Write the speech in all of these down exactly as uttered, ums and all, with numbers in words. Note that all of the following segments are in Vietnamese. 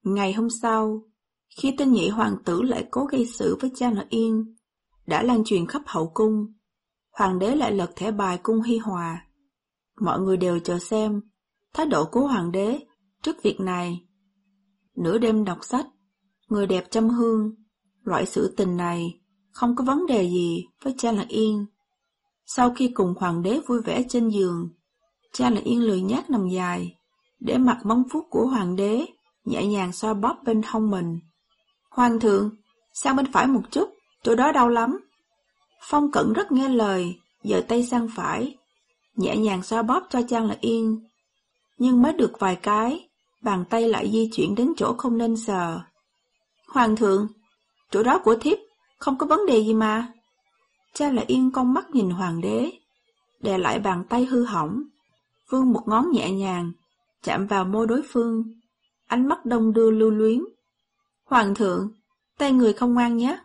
Ngày hôm sau, khi tin nhị hoàng tử lại cố gây sự với Cha Lợi Yên, đã lan truyền khắp hậu cung, hoàng đế lại lật thẻ bài cung hi hòa. Mọi người đều chờ xem thái độ của hoàng đế trước việc này. Nửa đêm đọc sách, người đẹp châm hương, loại sự tình này không có vấn đề gì với Cha Lợi Yên. Sau khi cùng hoàng đế vui vẻ trên giường, Cha Lợi Yên lười nhác nằm dài, để mặc móng vuốt của hoàng đế nhẹ nhàng xoa bóp bên hông mình. Hoàng thượng, sang bên phải một chút, chỗ đó đau lắm. Phong Cẩn rất nghe lời, giơ tay sang phải, nhẹ nhàng xoa bóp cho Cha Lợi Yên. Nhưng mới được vài cái, bàn tay lại di chuyển đến chỗ không nên sờ. Hoàng thượng, chỗ đó của thiếp, không có vấn đề gì mà. Cha Lợi Yên cong mắt nhìn hoàng đế, đè lại bàn tay hư hỏng, vươn một ngón nhẹ nhàng, chạm vào môi đối phương, ánh mắt đông đưa lưu luyến. Hoàng thượng, tay người không ngoan nhé.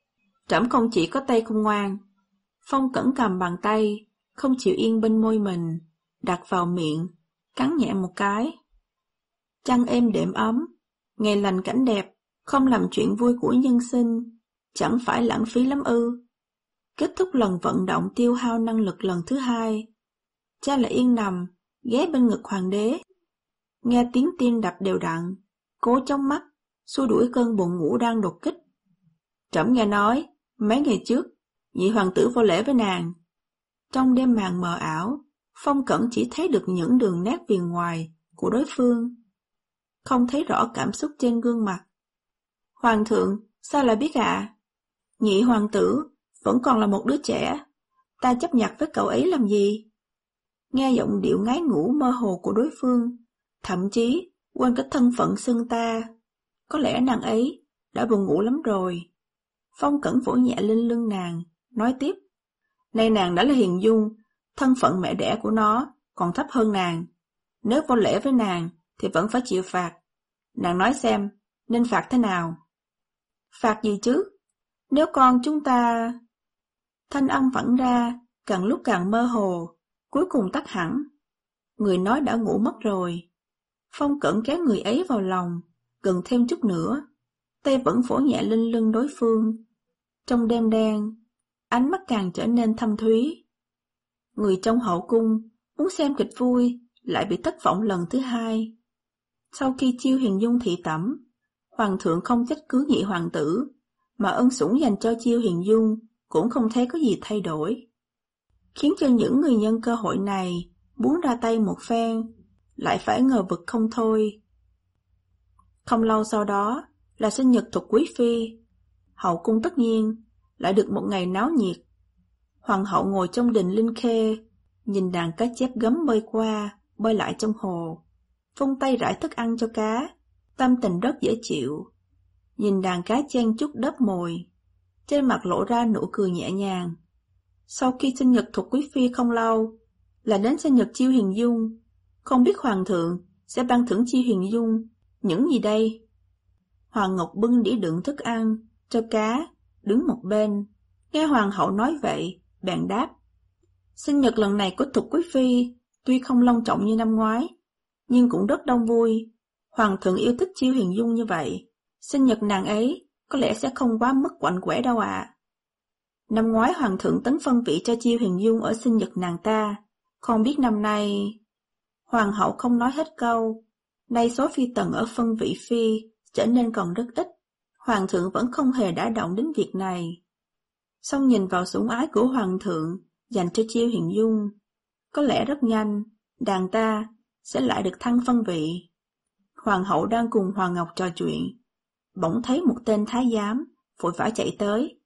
Trẫm không chỉ có tay không ngoan. Phong Cẩn cầm bàn tay, không chịu yên bên môi mình, đặt vào miệng, cắn nhẹ một cái. Trăng êm đệm ấm, ngày lành cảnh đẹp, không làm chuyện vui của nhân sinh, chẳng phải lãng phí lắm ư. Kết thúc lần vận động tiêu hao năng lực lần thứ hai, Cha Lợi Yên nằm, ghé bên ngực hoàng đế. Nghe tiếng tim đập đều đặn, cố chống mắt, xua đuổi cơn buồn ngủ đang đột kích. Trẫm nghe nói, mấy ngày trước, nhị hoàng tử vô lễ với nàng. Trong đêm màn mờ ảo, Phong Cẩn chỉ thấy được những đường nét viền ngoài của đối phương, không thấy rõ cảm xúc trên gương mặt. Hoàng thượng, sao lại biết ạ? À? Nhị hoàng tử vẫn còn là một đứa trẻ, ta chấp nhặt với cậu ấy làm gì? Nghe giọng điệu ngái ngủ mơ hồ của đối phương, thậm chí quên cái thân phận xưng ta. Có lẽ nàng ấy đã buồn ngủ lắm rồi. Phong Cẩn vỗ nhẹ lên lưng nàng, nói tiếp. Nay nàng đã là Hiền Dung, thân phận mẹ đẻ của nó còn thấp hơn nàng. Nếu vô lễ với nàng thì vẫn phải chịu phạt. Nàng nói xem, nên phạt thế nào? Phạt gì chứ? Nếu con chúng ta... Thanh âm vẳng ra, càng lúc càng mơ hồ, cuối cùng tắt hẳn. Người nói đã ngủ mất rồi. Phong Cẩn kéo người ấy vào lòng, gần thêm chút nữa, tay vẫn vỗ nhẹ lên lưng đối phương. Trong đêm đen, ánh mắt càng trở nên thâm thúy. Người trong hậu cung muốn xem kịch vui, lại bị thất vọng lần thứ hai. Sau khi chiêu Hiền Dung thị tẩm, hoàng thượng không trách cứ nhị hoàng tử, mà ân sủng dành cho chiêu Hiền Dung cũng không thấy có gì thay đổi, khiến cho những người nhân cơ hội này muốn ra tay một phen, lại phải ngờ vực không thôi. Không lâu sau đó là sinh nhật Thục Quý Phi, hậu cung tất nhiên lại được một ngày náo nhiệt. Hoàng hậu ngồi trong đình Linh Khê, nhìn đàn cá chép gấm bơi qua, bơi lại trong hồ, vung tay rải thức ăn cho cá, tâm tình rất dễ chịu. Nhìn đàn cá chen chúc đớp mồi, trên mặt lộ ra nụ cười nhẹ nhàng. Sau khi sinh nhật Thục Quý Phi không lâu, là đến sinh nhật Chiêu Hiền Dung. Không biết hoàng thượng sẽ ban thưởng Chiêu Hiền Dung những gì đây? Hoàng Ngọc bưng đĩa đựng thức ăn cho cá, đứng một bên. Nghe hoàng hậu nói vậy, bèn đáp. Sinh nhật lần này của Thục Quý Phi tuy không long trọng như năm ngoái, nhưng cũng rất đông vui. Hoàng thượng yêu thích Chiêu Hiền Dung như vậy, sinh nhật nàng ấy có lẽ sẽ không quá mức quạnh quẻ đâu ạ. À. Năm ngoái hoàng thượng tấn phân vị cho Chiêu Hiền Dung ở sinh nhật nàng ta, không biết năm nay... Hoàng hậu không nói hết câu. Nay số phi tần ở phân vị phi trở nên còn rất ít, hoàng thượng vẫn không hề đả động đến việc này. Song nhìn vào sủng ái của hoàng thượng dành cho Chiêu Hiền Dung, có lẽ rất nhanh đàn ta sẽ lại được thăng phân vị. Hoàng hậu đang cùng Hoàng Ngọc trò chuyện, bỗng thấy một tên thái giám vội vã chạy tới.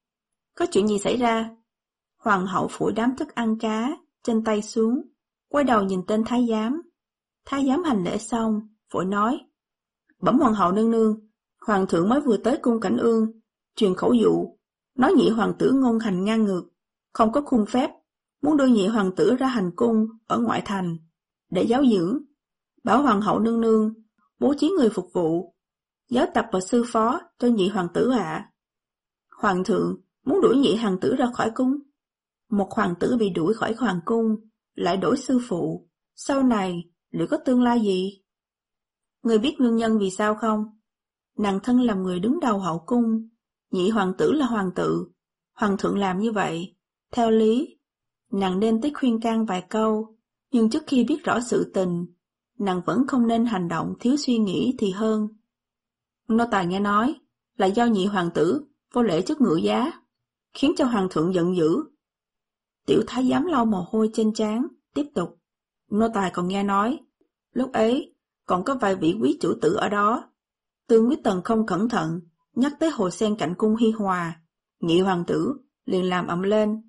Có chuyện gì xảy ra? Hoàng hậu phủi đám thức ăn cá trên tay xuống, quay đầu nhìn tên thái giám. Thái giám hành lễ xong, vội nói. Bẩm hoàng hậu nương nương, hoàng thượng mới vừa tới cung Cảnh Ương, truyền khẩu dụ, nói nhị hoàng tử ngôn hành ngang ngược, không có khuôn phép, muốn đưa nhị hoàng tử ra hành cung ở ngoại thành, để giáo dưỡng. Bảo hoàng hậu nương nương, bố trí người phục vụ, giáo tập và sư phó cho nhị hoàng tử ạ. À. Hoàng thượng muốn đuổi nhị hoàng tử ra khỏi cung. Một hoàng tử bị đuổi khỏi hoàng cung, lại đổi sư phụ, sau này liệu có tương lai gì? Người biết nguyên nhân vì sao không? Nàng thân làm người đứng đầu hậu cung, nhị hoàng tử là hoàng tử, hoàng thượng làm như vậy, theo lý, nàng nên tới khuyên can vài câu, nhưng trước khi biết rõ sự tình, nàng vẫn không nên hành động thiếu suy nghĩ thì hơn. Nô tài nghe nói là do nhị hoàng tử vô lễ trước ngự giá, khiến cho hoàng thượng giận dữ. Tiểu thái giám lau mồ hôi trên trán, tiếp tục. Nô tài còn nghe nói, lúc ấy còn có vài vị quý chủ tử ở đó. Tương Quý Tần không cẩn thận, nhắc tới hồ sen cạnh cung Hi Hòa, nhị hoàng tử liền làm ầm lên.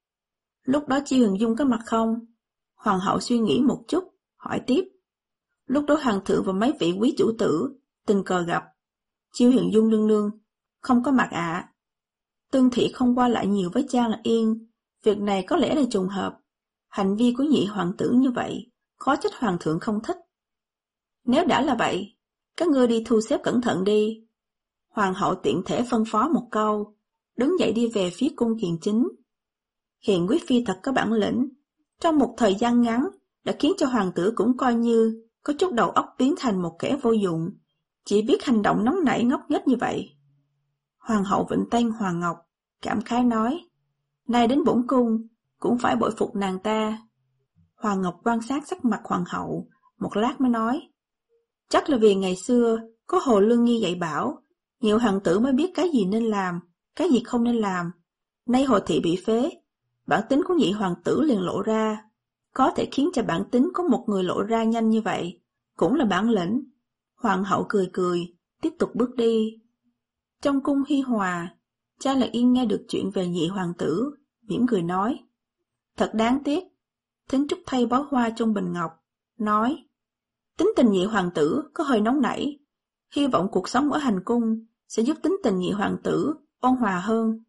Lúc đó Chi Huyền Dung có mặt không? Hoàng hậu suy nghĩ một chút, hỏi tiếp. Lúc đó hoàng thượng và mấy vị quý chủ tử tình cờ gặp. Chi Huyền Dung nương nương không có mặt ạ. À. Tương thị không qua lại nhiều với Trang Yên, việc này có lẽ là trùng hợp. Hành vi của nhị hoàng tử như vậy, khó trách hoàng thượng không thích. Nếu đã là vậy, các ngươi đi thu xếp cẩn thận đi. Hoàng hậu tiện thể phân phó một câu, đứng dậy đi về phía cung kiền chính. Hiện quý phi thật có bản lĩnh, trong một thời gian ngắn đã khiến cho hoàng tử cũng coi như có chút đầu óc biến thành một kẻ vô dụng, chỉ biết hành động nóng nảy ngốc nghếch như vậy. Hoàng hậu vịnh tay Hoàng Ngọc, cảm khái nói, nay đến bổn cung cũng phải bội phục nàng ta. Hoàng Ngọc quan sát sắc mặt hoàng hậu, một lát mới nói, chắc là vì ngày xưa có Hồ Lương Nghi dạy bảo, nhiều hoàng tử mới biết cái gì nên làm, cái gì không nên làm. Nay Hồ thị bị phế, bản tính của nhị hoàng tử liền lộ ra, có thể khiến cho bản tính của một người lộ ra nhanh như vậy, cũng là bản lĩnh. Hoàng hậu cười cười, tiếp tục bước đi. Trong cung Hi Hòa, Cha Lạc Yên nghe được chuyện về nhị hoàng tử, mỉm cười nói, thật đáng tiếc. Thính Trúc thay bó hoa trong bình ngọc, nói, tính tình nhị hoàng tử có hơi nóng nảy, hy vọng cuộc sống ở hành cung sẽ giúp tính tình nhị hoàng tử ôn hòa hơn.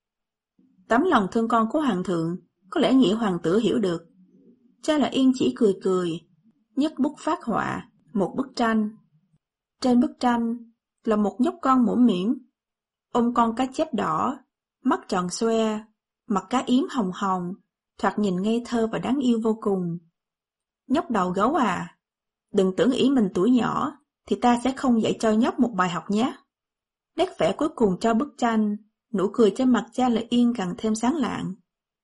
Tấm lòng thương con của hoàng thượng, có lẽ nhị hoàng tử hiểu được. Cha Lạc Yên chỉ cười cười, nhấc bút phát họa một bức tranh. Trên bức tranh là một nhóc con mũm mĩm, ôm con cá chép đỏ, mắt tròn xoe, mặt cá yếm hồng hồng, thoạt nhìn ngây thơ và đáng yêu vô cùng. Nhóc đầu gấu à, đừng tưởng ý mình tuổi nhỏ, thì ta sẽ không dạy cho nhóc một bài học nhé. Nét vẽ cuối cùng cho bức tranh, nụ cười trên mặt Cha Lạc Yên càng thêm sáng lạng.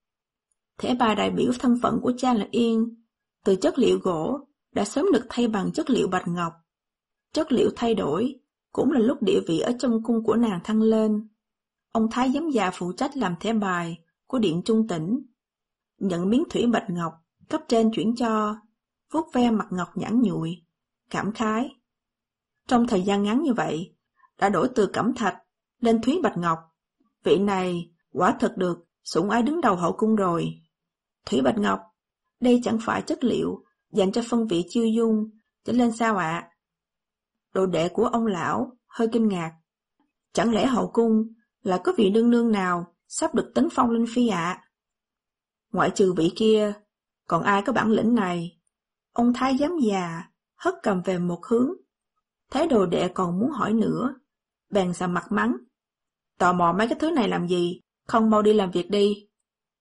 Thẻ bài đại biểu thân phận của Cha Lạc Yên, từ chất liệu gỗ đã sớm được thay bằng chất liệu bạch ngọc. Chất liệu thay đổi, cũng là lúc địa vị ở trong cung của nàng thăng lên. Ông thái giám già phụ trách làm thẻ bài của Điện Trung Tỉnh, nhận miếng thủy bạch ngọc, cấp trên chuyển cho, vuốt ve mặt ngọc nhẵn nhụi, cảm khái. Trong thời gian ngắn như vậy, đã đổi từ cẩm thạch lên thúy bạch ngọc, vị này quả thật được sủng ái đứng đầu hậu cung rồi. Thủy bạch ngọc, đây chẳng phải chất liệu dành cho phân vị chiêu dung, trở lên sao ạ? À? Đồ đệ của ông lão hơi kinh ngạc. Chẳng lẽ hậu cung là có vị nương nương nào sắp được tấn phong lên phi ạ? À? Ngoại trừ vị kia, còn ai có bản lĩnh này? Ông thái giám già hất cầm về một hướng. Thấy đồ đệ còn muốn hỏi nữa, bèn sầm mặt mắng. Tò mò mấy cái thứ này làm gì, không mau đi làm việc đi.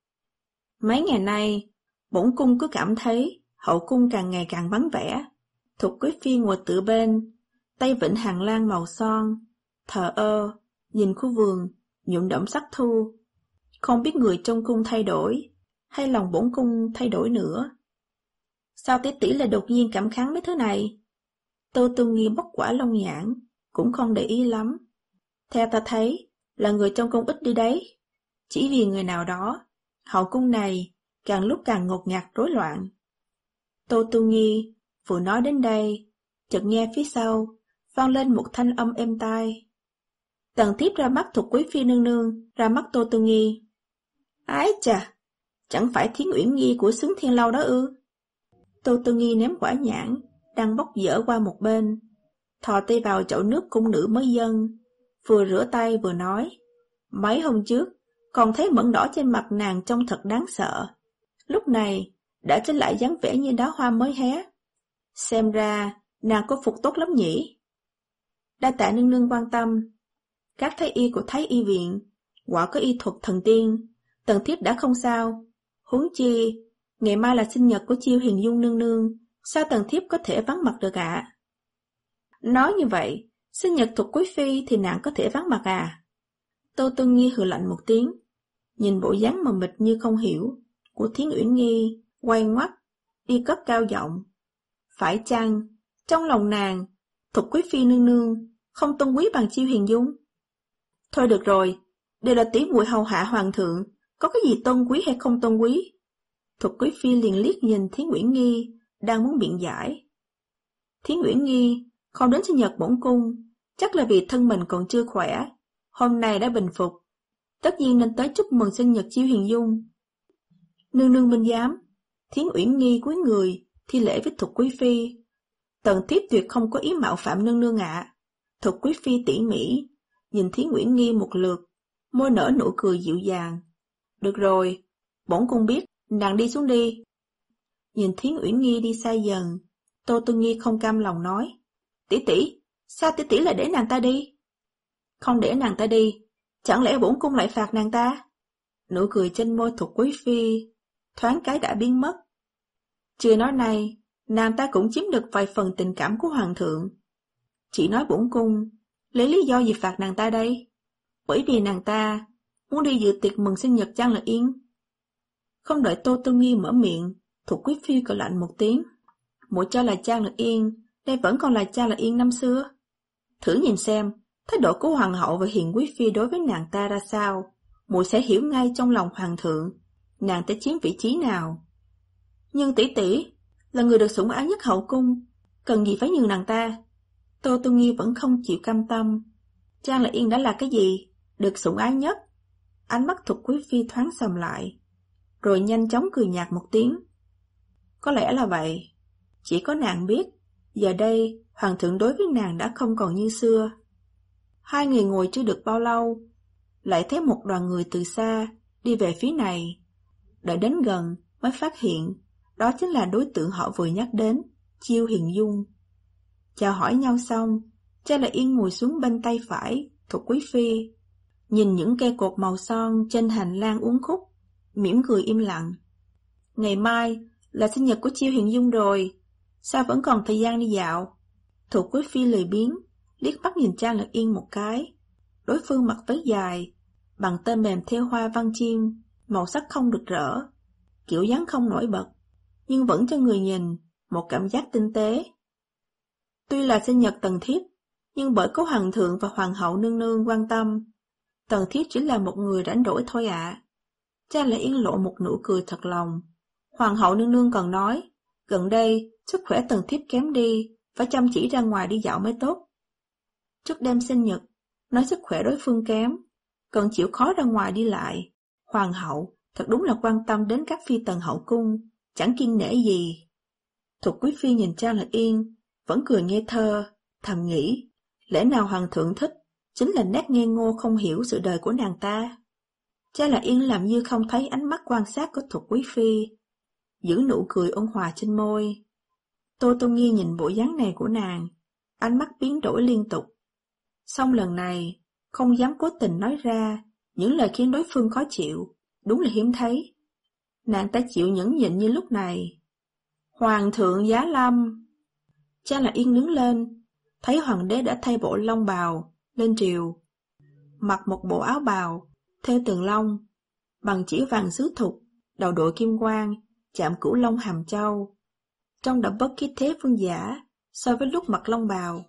Mấy ngày nay, bổn cung cứ cảm thấy hậu cung càng ngày càng vắng vẻ. Thục quý phi ngồi tự bên, tay vịnh hàng lan màu son, thờ ơ, nhìn khu vườn, nhuộm đẫm sắc thu. Không biết người trong cung thay đổi, hay lòng bổn cung thay đổi nữa. Sao tỷ tỷ lại đột nhiên cảm kháng mấy thứ này? Tô Tư Nghi bóc quả lông nhãn, cũng không để ý lắm. Theo ta thấy, là người trong cung ít đi đấy. Chỉ vì người nào đó, hậu cung này càng lúc càng ngột ngạt rối loạn. Tô Tư Nghi vừa nói đến đây, chợt nghe phía sau vang lên một thanh âm êm tai. Tần thiếp ra mắt Thục quý phi nương nương, ra mắt Tô Tư Nghi. Ái chà, chẳng phải Thiến Uyển Nhi của Xứng Thiên Lâu đó ư? Tô Tư Nghi ném quả nhãn đang bóc dở qua một bên, thò tay vào chậu nước cung nữ mới dâng, vừa rửa tay vừa nói. Mấy hôm trước, còn thấy mẩn đỏ trên mặt nàng trông thật đáng sợ. Lúc này, đã trở lại dáng vẻ như đóa hoa mới hé. Xem ra, nàng có phục tốt lắm nhỉ? Đa tạ nương nương quan tâm. Các thái y của Thái y viện, quả có y thuật thần tiên, tần thiếp đã không sao. Huống chi, ngày mai là sinh nhật của Chiêu Hiền Dung nương nương, sao tần thiếp có thể vắng mặt được ạ? À? Nói như vậy, sinh nhật Thục Quý Phi thì nàng có thể vắng mặt à? Tô Tương Nghi hừ lạnh một tiếng, nhìn bộ dáng mờ mịt như không hiểu của Thiến Uyển Nghi, quay ngoắt, đi cất cao giọng. Phải chăng, trong lòng nàng, Thục Quý Phi nương nương không tôn quý bằng Chiêu Hiền Dung? Thôi được rồi, đều là tỷ muội hầu hạ hoàng thượng, có cái gì tôn quý hay không tôn quý? Thục Quý Phi liền liếc nhìn Thiến Uyển Nghi, đang muốn biện giải. Thiến Uyển Nghi không đến sinh nhật bổn cung, chắc là vì thân mình còn chưa khỏe, hôm nay đã bình phục, tất nhiên nên tới chúc mừng sinh nhật Chiêu Hiền Dung. Nương nương minh giám. Thiến Uyển Nghi cúi người thi lễ với Thục Quý Phi. Tần thiếp tuyệt không có ý mạo phạm nương nương ạ. Thục Quý Phi tỉ mỉ nhìn Thiến Uyển Nghi một lượt, môi nở nụ cười dịu dàng. Được rồi, bổn cung biết, nàng đi xuống đi. Nhìn Thiến Uyển Nghi đi xa dần, Tô Tương Nghi không cam lòng nói. Tỷ tỷ, sao tỷ tỷ lại để nàng ta đi? Không để nàng ta đi, chẳng lẽ bổn cung lại phạt nàng ta? Nụ cười trên môi Thục Quý Phi thoáng cái đã biến mất. Chưa nói này, nàng ta cũng chiếm được vài phần tình cảm của hoàng thượng. Chỉ nói bổn cung, lấy lý do gì phạt nàng ta đây? Bởi vì nàng ta muốn đi dự tiệc mừng sinh nhật Trang Lạc Yên. Không đợi Tô Tương Nghi mở miệng, Thục Quý Phi cười lạnh một tiếng. Muội cho là Trang Lạc Yên, đây vẫn còn là Trang Lạc Yên năm xưa. Thử nhìn xem, thái độ của hoàng hậu và Hiền Quý Phi đối với nàng ta ra sao, muội sẽ hiểu ngay trong lòng hoàng thượng, nàng ta chiếm vị trí nào. Nhưng tỷ tỷ là người được sủng ái nhất hậu cung, cần gì phải nhường nàng ta? Tô Tương Nghi vẫn không chịu cam tâm. Trang Lạc Yên đã là cái gì? Được sủng ái nhất? Ánh mắt Thục Quý Phi thoáng sầm lại, rồi nhanh chóng cười nhạt một tiếng. Có lẽ là vậy. Chỉ có nàng biết, giờ đây hoàng thượng đối với nàng đã không còn như xưa. Hai người ngồi chưa được bao lâu, lại thấy một đoàn người từ xa đi về phía này. Đợi đến gần mới phát hiện đó chính là đối tượng họ vừa nhắc đến, Chiêu Hiền Dung. Chào hỏi nhau xong, Trang Lạc Yên ngồi xuống bên tay phải Thục Quý Phi, nhìn những cây cột màu son trên hành lang uốn khúc, mỉm cười im lặng. Ngày mai là sinh nhật của Chiêu Hiền Dung rồi, sao vẫn còn thời gian đi dạo? Thục Quý Phi lười biếng liếc mắt nhìn Trang Lạc Yên một cái. Đối phương mặc váy dài, bằng tơ mềm thêu hoa văn chim, màu sắc không rực rỡ, kiểu dáng không nổi bật, nhưng vẫn cho người nhìn một cảm giác tinh tế. Tuy là sinh nhật Tần thiếp, nhưng bởi có hoàng thượng và hoàng hậu nương nương quan tâm, Tần thiếp chỉ là một người rảnh rỗi thôi ạ. À. Trang Lạc Yên lộ một nụ cười thật lòng. Hoàng hậu nương nương còn nói, gần đây sức khỏe Tần thiếp kém đi, phải chăm chỉ ra ngoài đi dạo mới tốt. Trước đêm sinh nhật, nói sức khỏe đối phương kém, còn chịu khó ra ngoài đi lại. Hoàng hậu thật đúng là quan tâm đến các phi tần hậu cung, chẳng kiêng nể gì. Thục Quý Phi nhìn Trang Lạc Yên, vẫn cười ngây thơ, thầm nghĩ, lẽ nào hoàng thượng thích, chính là nét ngây ngô không hiểu sự đời của nàng ta. Trang Lạc Yên làm như không thấy ánh mắt quan sát của Thục Quý Phi, giữ nụ cười ôn hòa trên môi. Tô Tô Nghi nhìn bộ dáng này của nàng, ánh mắt biến đổi liên tục. Song lần này, không dám cố tình nói ra những lời khiến đối phương khó chịu, đúng là hiếm thấy. Nàng ta chịu nhẫn nhịn như lúc này. Hoàng thượng giá lâm. Trang Lạc Yên đứng lên, thấy hoàng đế đã thay bộ long bào, lên triều. Mặc một bộ áo bào, theo tường long, bằng chỉ vàng sứ thục, đầu đội kim quang, chạm cửu long hàm châu. Trông đã bất khí thế vương giả so với lúc mặc long bào.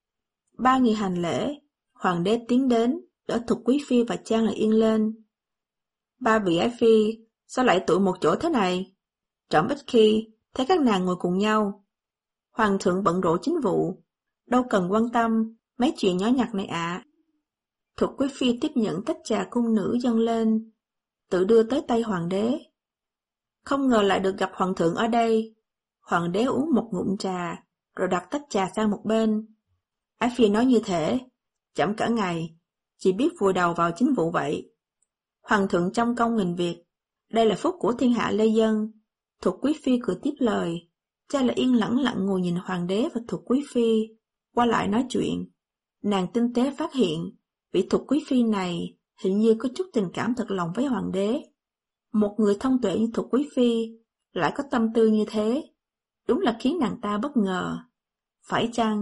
Ba người hành lễ, hoàng đế tiến đến, đỡ Thục Quý Phi và Trang Lạc Yên lên. Ba vị ái phi, sao lại tụ một chỗ thế này? Trẫm ít khi thấy các nàng ngồi cùng nhau. Hoàng thượng bận rộn chính vụ, đâu cần quan tâm mấy chuyện nhỏ nhặt này ạ. À. Thục Quý Phi tiếp nhận tách trà cung nữ dâng lên, tự đưa tới tay hoàng đế. Không ngờ lại được gặp hoàng thượng ở đây. Hoàng đế uống một ngụm trà, rồi đặt tách trà sang một bên. Ái phi nói như thế, chậm cả ngày, chỉ biết vùi đầu vào chính vụ vậy. Hoàng thượng trăm công nghìn việc, đây là phúc của thiên hạ lê dân. Thục Quý Phi cười tiếp lời. Trang Lạc Yên lẳng lặng ngồi nhìn hoàng đế và Thục Quý Phi, qua lại nói chuyện. Nàng tinh tế phát hiện, vị Thục Quý Phi này hình như có chút tình cảm thật lòng với hoàng đế. Một người thông tuệ như Thục Quý Phi lại có tâm tư như thế, đúng là khiến nàng ta bất ngờ. Phải chăng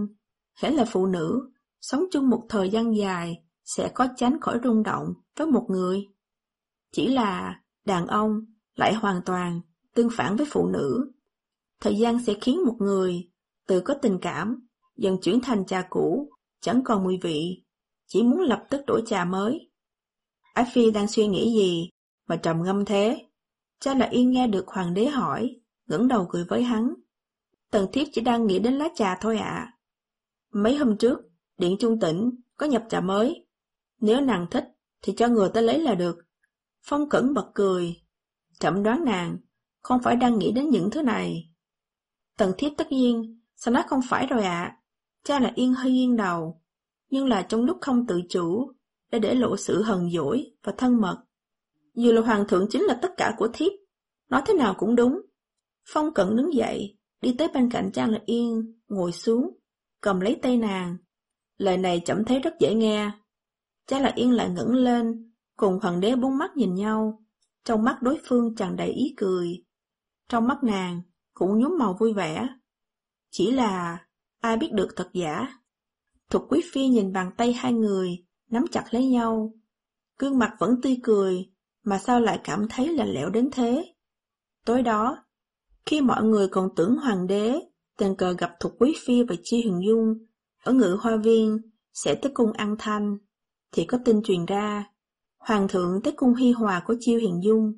hễ là phụ nữ, sống chung một thời gian dài, sẽ có tránh khỏi rung động với một người. Chỉ là đàn ông lại hoàn toàn tương phản với phụ nữ. Thời gian sẽ khiến một người từ có tình cảm dần chuyển thành trà cũ, chẳng còn mùi vị, chỉ muốn lập tức đổi trà mới. Ái Phi đang suy nghĩ gì mà trầm ngâm thế? Cha là Yên nghe được hoàng đế hỏi, ngẩng đầu cười với hắn. Tần thiếp chỉ đang nghĩ đến lá trà thôi ạ. À. Mấy hôm trước, Điện Trung Tỉnh có nhập trà mới. Nếu nàng thích thì cho người ta lấy là được. Phong Cẩn bật cười. Trẫm đoán nàng không phải đang nghĩ đến những thứ này. Tần thiếp tất nhiên, sao nói không phải rồi ạ. À. Cha là Yên hơi nghiêng đầu, nhưng là trong lúc không tự chủ, đã để lộ sự hờn dỗi và thân mật. Dù là hoàng thượng chính là tất cả của thiếp, nói thế nào cũng đúng. Phong Cẩn đứng dậy, đi tới bên cạnh Trang Lạc Yên, ngồi xuống, cầm lấy tay nàng. Lời này trẫm thấy rất dễ nghe. Trang Lạc Yên lại ngẩng lên, cùng hoàng đế bốn mắt nhìn nhau. Trong mắt đối phương tràn đầy ý cười. Trong mắt nàng cũng nhuốm màu vui vẻ. Chỉ là ai biết được thật giả. Thục Quý Phi nhìn bàn tay hai người, nắm chặt lấy nhau. Gương mặt vẫn tươi cười, mà sao lại cảm thấy lạnh lẽo đến thế. Tối đó, khi mọi người còn tưởng hoàng đế tình cờ gặp Thục Quý Phi và Chi Huyền Dung ở Ngự Hoa Viên sẽ tới cung ăn thanh, thì có tin truyền ra hoàng thượng tới cung hi hòa của Chi Huyền Dung.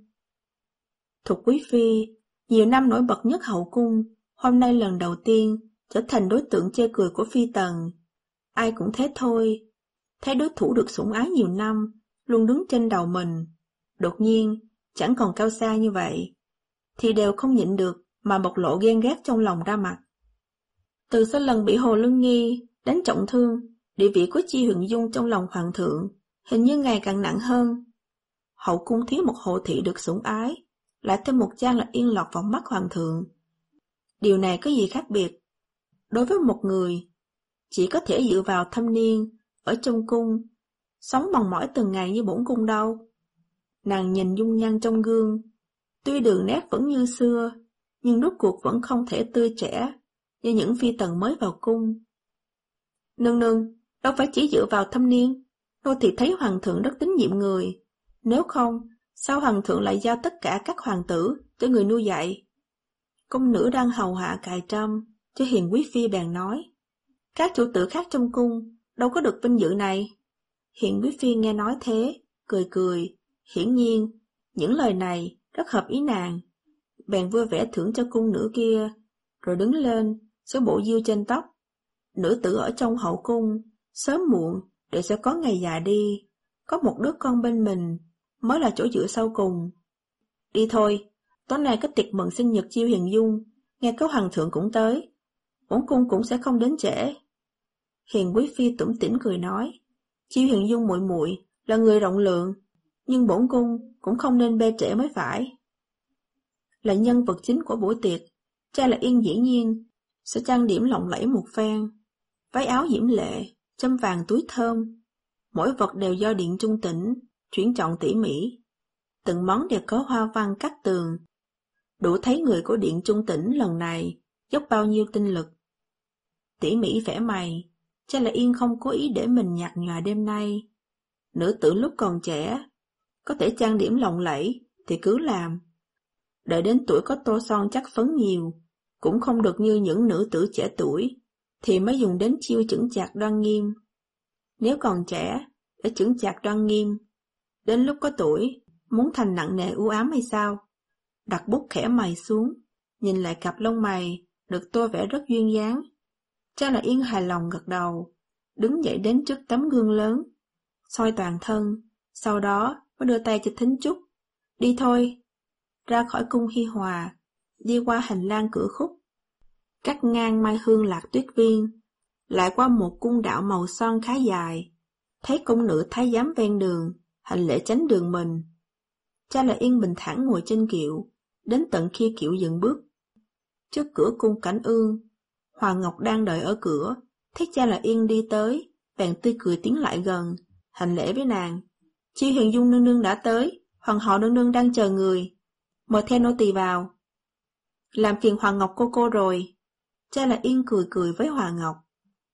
Thục Quý Phi, nhiều năm nổi bật nhất hậu cung, hôm nay lần đầu tiên trở thành đối tượng chê cười của Phi Tần. Ai cũng thế thôi, thấy đối thủ được sủng ái nhiều năm, luôn đứng trên đầu mình, đột nhiên chẳng còn cao xa như vậy, thì đều không nhịn được mà bộc lộ ghen ghét trong lòng ra mặt. Từ sau lần bị Hồ Lương Nghi đánh trọng thương, địa vị của Chi Huyền Dung trong lòng hoàng thượng hình như ngày càng nặng hơn. Hậu cung thiếu một hộ thị được sủng ái, lại thêm một Trang Lạc Yên lọt vào mắt hoàng thượng. Điều này có gì khác biệt? Đối với một người chỉ có thể dựa vào thâm niên ở trong cung, sống bằng mỏi từng ngày như bổn cung đâu. Nàng nhìn dung nhan trong gương, tuy đường nét vẫn như xưa, nhưng rốt cuộc vẫn không thể tươi trẻ như những phi tần mới vào cung. Nương nương, đâu phải chỉ dựa vào thâm niên, nô thì thấy hoàng thượng rất tín nhiệm người. Nếu không, sao hoàng thượng lại giao tất cả các hoàng tử cho người nuôi dạy? Công nữ đang hầu hạ cài trâm, cho Hiền Quý Phi bèn nói. Các chủ tử khác trong cung đâu có được vinh dự này. Hiền Quý Phi nghe nói thế, cười cười, hiển nhiên, những lời này rất hợp ý nàng. Bèn vui vẻ thưởng cho cung nữ kia, rồi đứng lên, xõa bộ diêu trên tóc. Nữ tử ở trong hậu cung, sớm muộn đều sẽ có ngày già đi, có một đứa con bên mình mới là chỗ dựa sau cùng. Đi thôi, tối nay có tiệc mừng sinh nhật Chiêu Huyền Dung, nghe có hoàng thượng cũng tới, bổn cung cũng sẽ không đến trễ. Hiền Quý Phi tủm tỉm cười nói, Chiêu Huyền Dung muội muội là người rộng lượng, nhưng bổn cung cũng không nên bê trễ mới phải. Là nhân vật chính của buổi tiệc, Cha Lạc Yên dĩ nhiên sẽ trang điểm lộng lẫy một phen, váy áo diễm lệ, châm vàng túi thơm, mỗi vật đều do Điện Trung Tỉnh chuyển chọn tỉ mỉ, từng món đều có hoa văn cắt tường, đủ thấy người của Điện Trung Tỉnh lần này dốc bao nhiêu tinh lực. Tỉ mỉ vẽ mày, Cha Lạc Yên không cố ý để mình nhạt nhòa đêm nay. Nữ tử lúc còn trẻ, có thể trang điểm lộng lẫy thì cứ làm. Đợi đến tuổi có tô son chắc phấn nhiều, cũng không được như những nữ tử trẻ tuổi, thì mới dùng đến chiêu chững chạc đoan nghiêm. Nếu còn trẻ, để chững chạc đoan nghiêm, đến lúc có tuổi, muốn thành nặng nề u ám hay sao? Đặt bút khẽ mày xuống, nhìn lại cặp lông mày, được tô vẽ rất duyên dáng. Cha Lạc Yên hài lòng gật đầu, đứng dậy đến trước tấm gương lớn, soi toàn thân, sau đó mới đưa tay cho Thính Trúc. Đi thôi. Ra khỏi cung Hi Hòa, đi qua hành lang cửa khúc, cắt ngang Mai Hương Lạc Tuyết Viên, lại qua một cung đạo màu son khá dài, thấy cung nữ thái giám ven đường, hành lễ tránh đường mình. Cha Lạc Yên bình thản ngồi trên kiệu, đến tận khi kiệu dừng bước. Trước cửa cung Cảnh Ương, Hoàng Ngọc đang đợi ở cửa, thấy Cha Lạc Yên đi tới, bèn tươi cười tiến lại gần, hành lễ với nàng. Chi Huyền Dung nương nương đã tới, hoàng hậu nương nương đang chờ người, mời theo nô tỳ vào. Làm phiền Hoàng Ngọc cô cô rồi. Cha Lạc Yên cười cười với Hoàng Ngọc.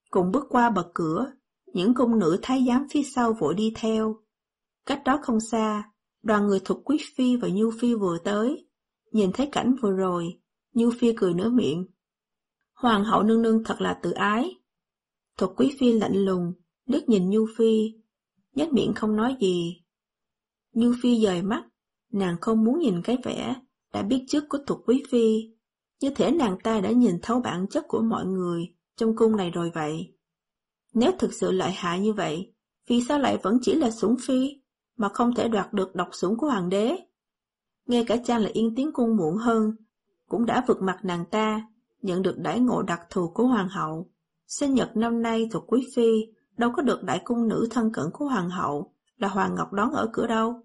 Cùng bước qua bậc cửa, những cung nữ thái giám phía sau vội đi theo. Cách đó không xa, đoàn người Thục Quý Phi và Nhu Phi vừa tới. Nhìn thấy cảnh vừa rồi, Nhu Phi cười nửa miệng. Hoàng hậu nương nương thật là tự ái. Thục Quý Phi lạnh lùng, liếc nhìn Nhu Phi, nhếch miệng không nói gì. Nhu Phi dời mắt, nàng không muốn nhìn cái vẻ đã biết trước của Thục Quý Phi, như thể nàng ta đã nhìn thấu bản chất của mọi người trong cung này rồi vậy. Nếu thực sự lợi hại như vậy, vì sao lại vẫn chỉ là sủng phi, mà không thể đoạt được độc sủng của hoàng đế? Ngay cả cha là Yên tiến cung muộn hơn, cũng đã vượt mặt nàng ta, nhận được đãi ngộ đặc thù của hoàng hậu. Sinh nhật năm nay Thục Quý Phi đâu có được đại cung nữ thân cận của hoàng hậu là Hoàng Ngọc đón ở cửa đâu.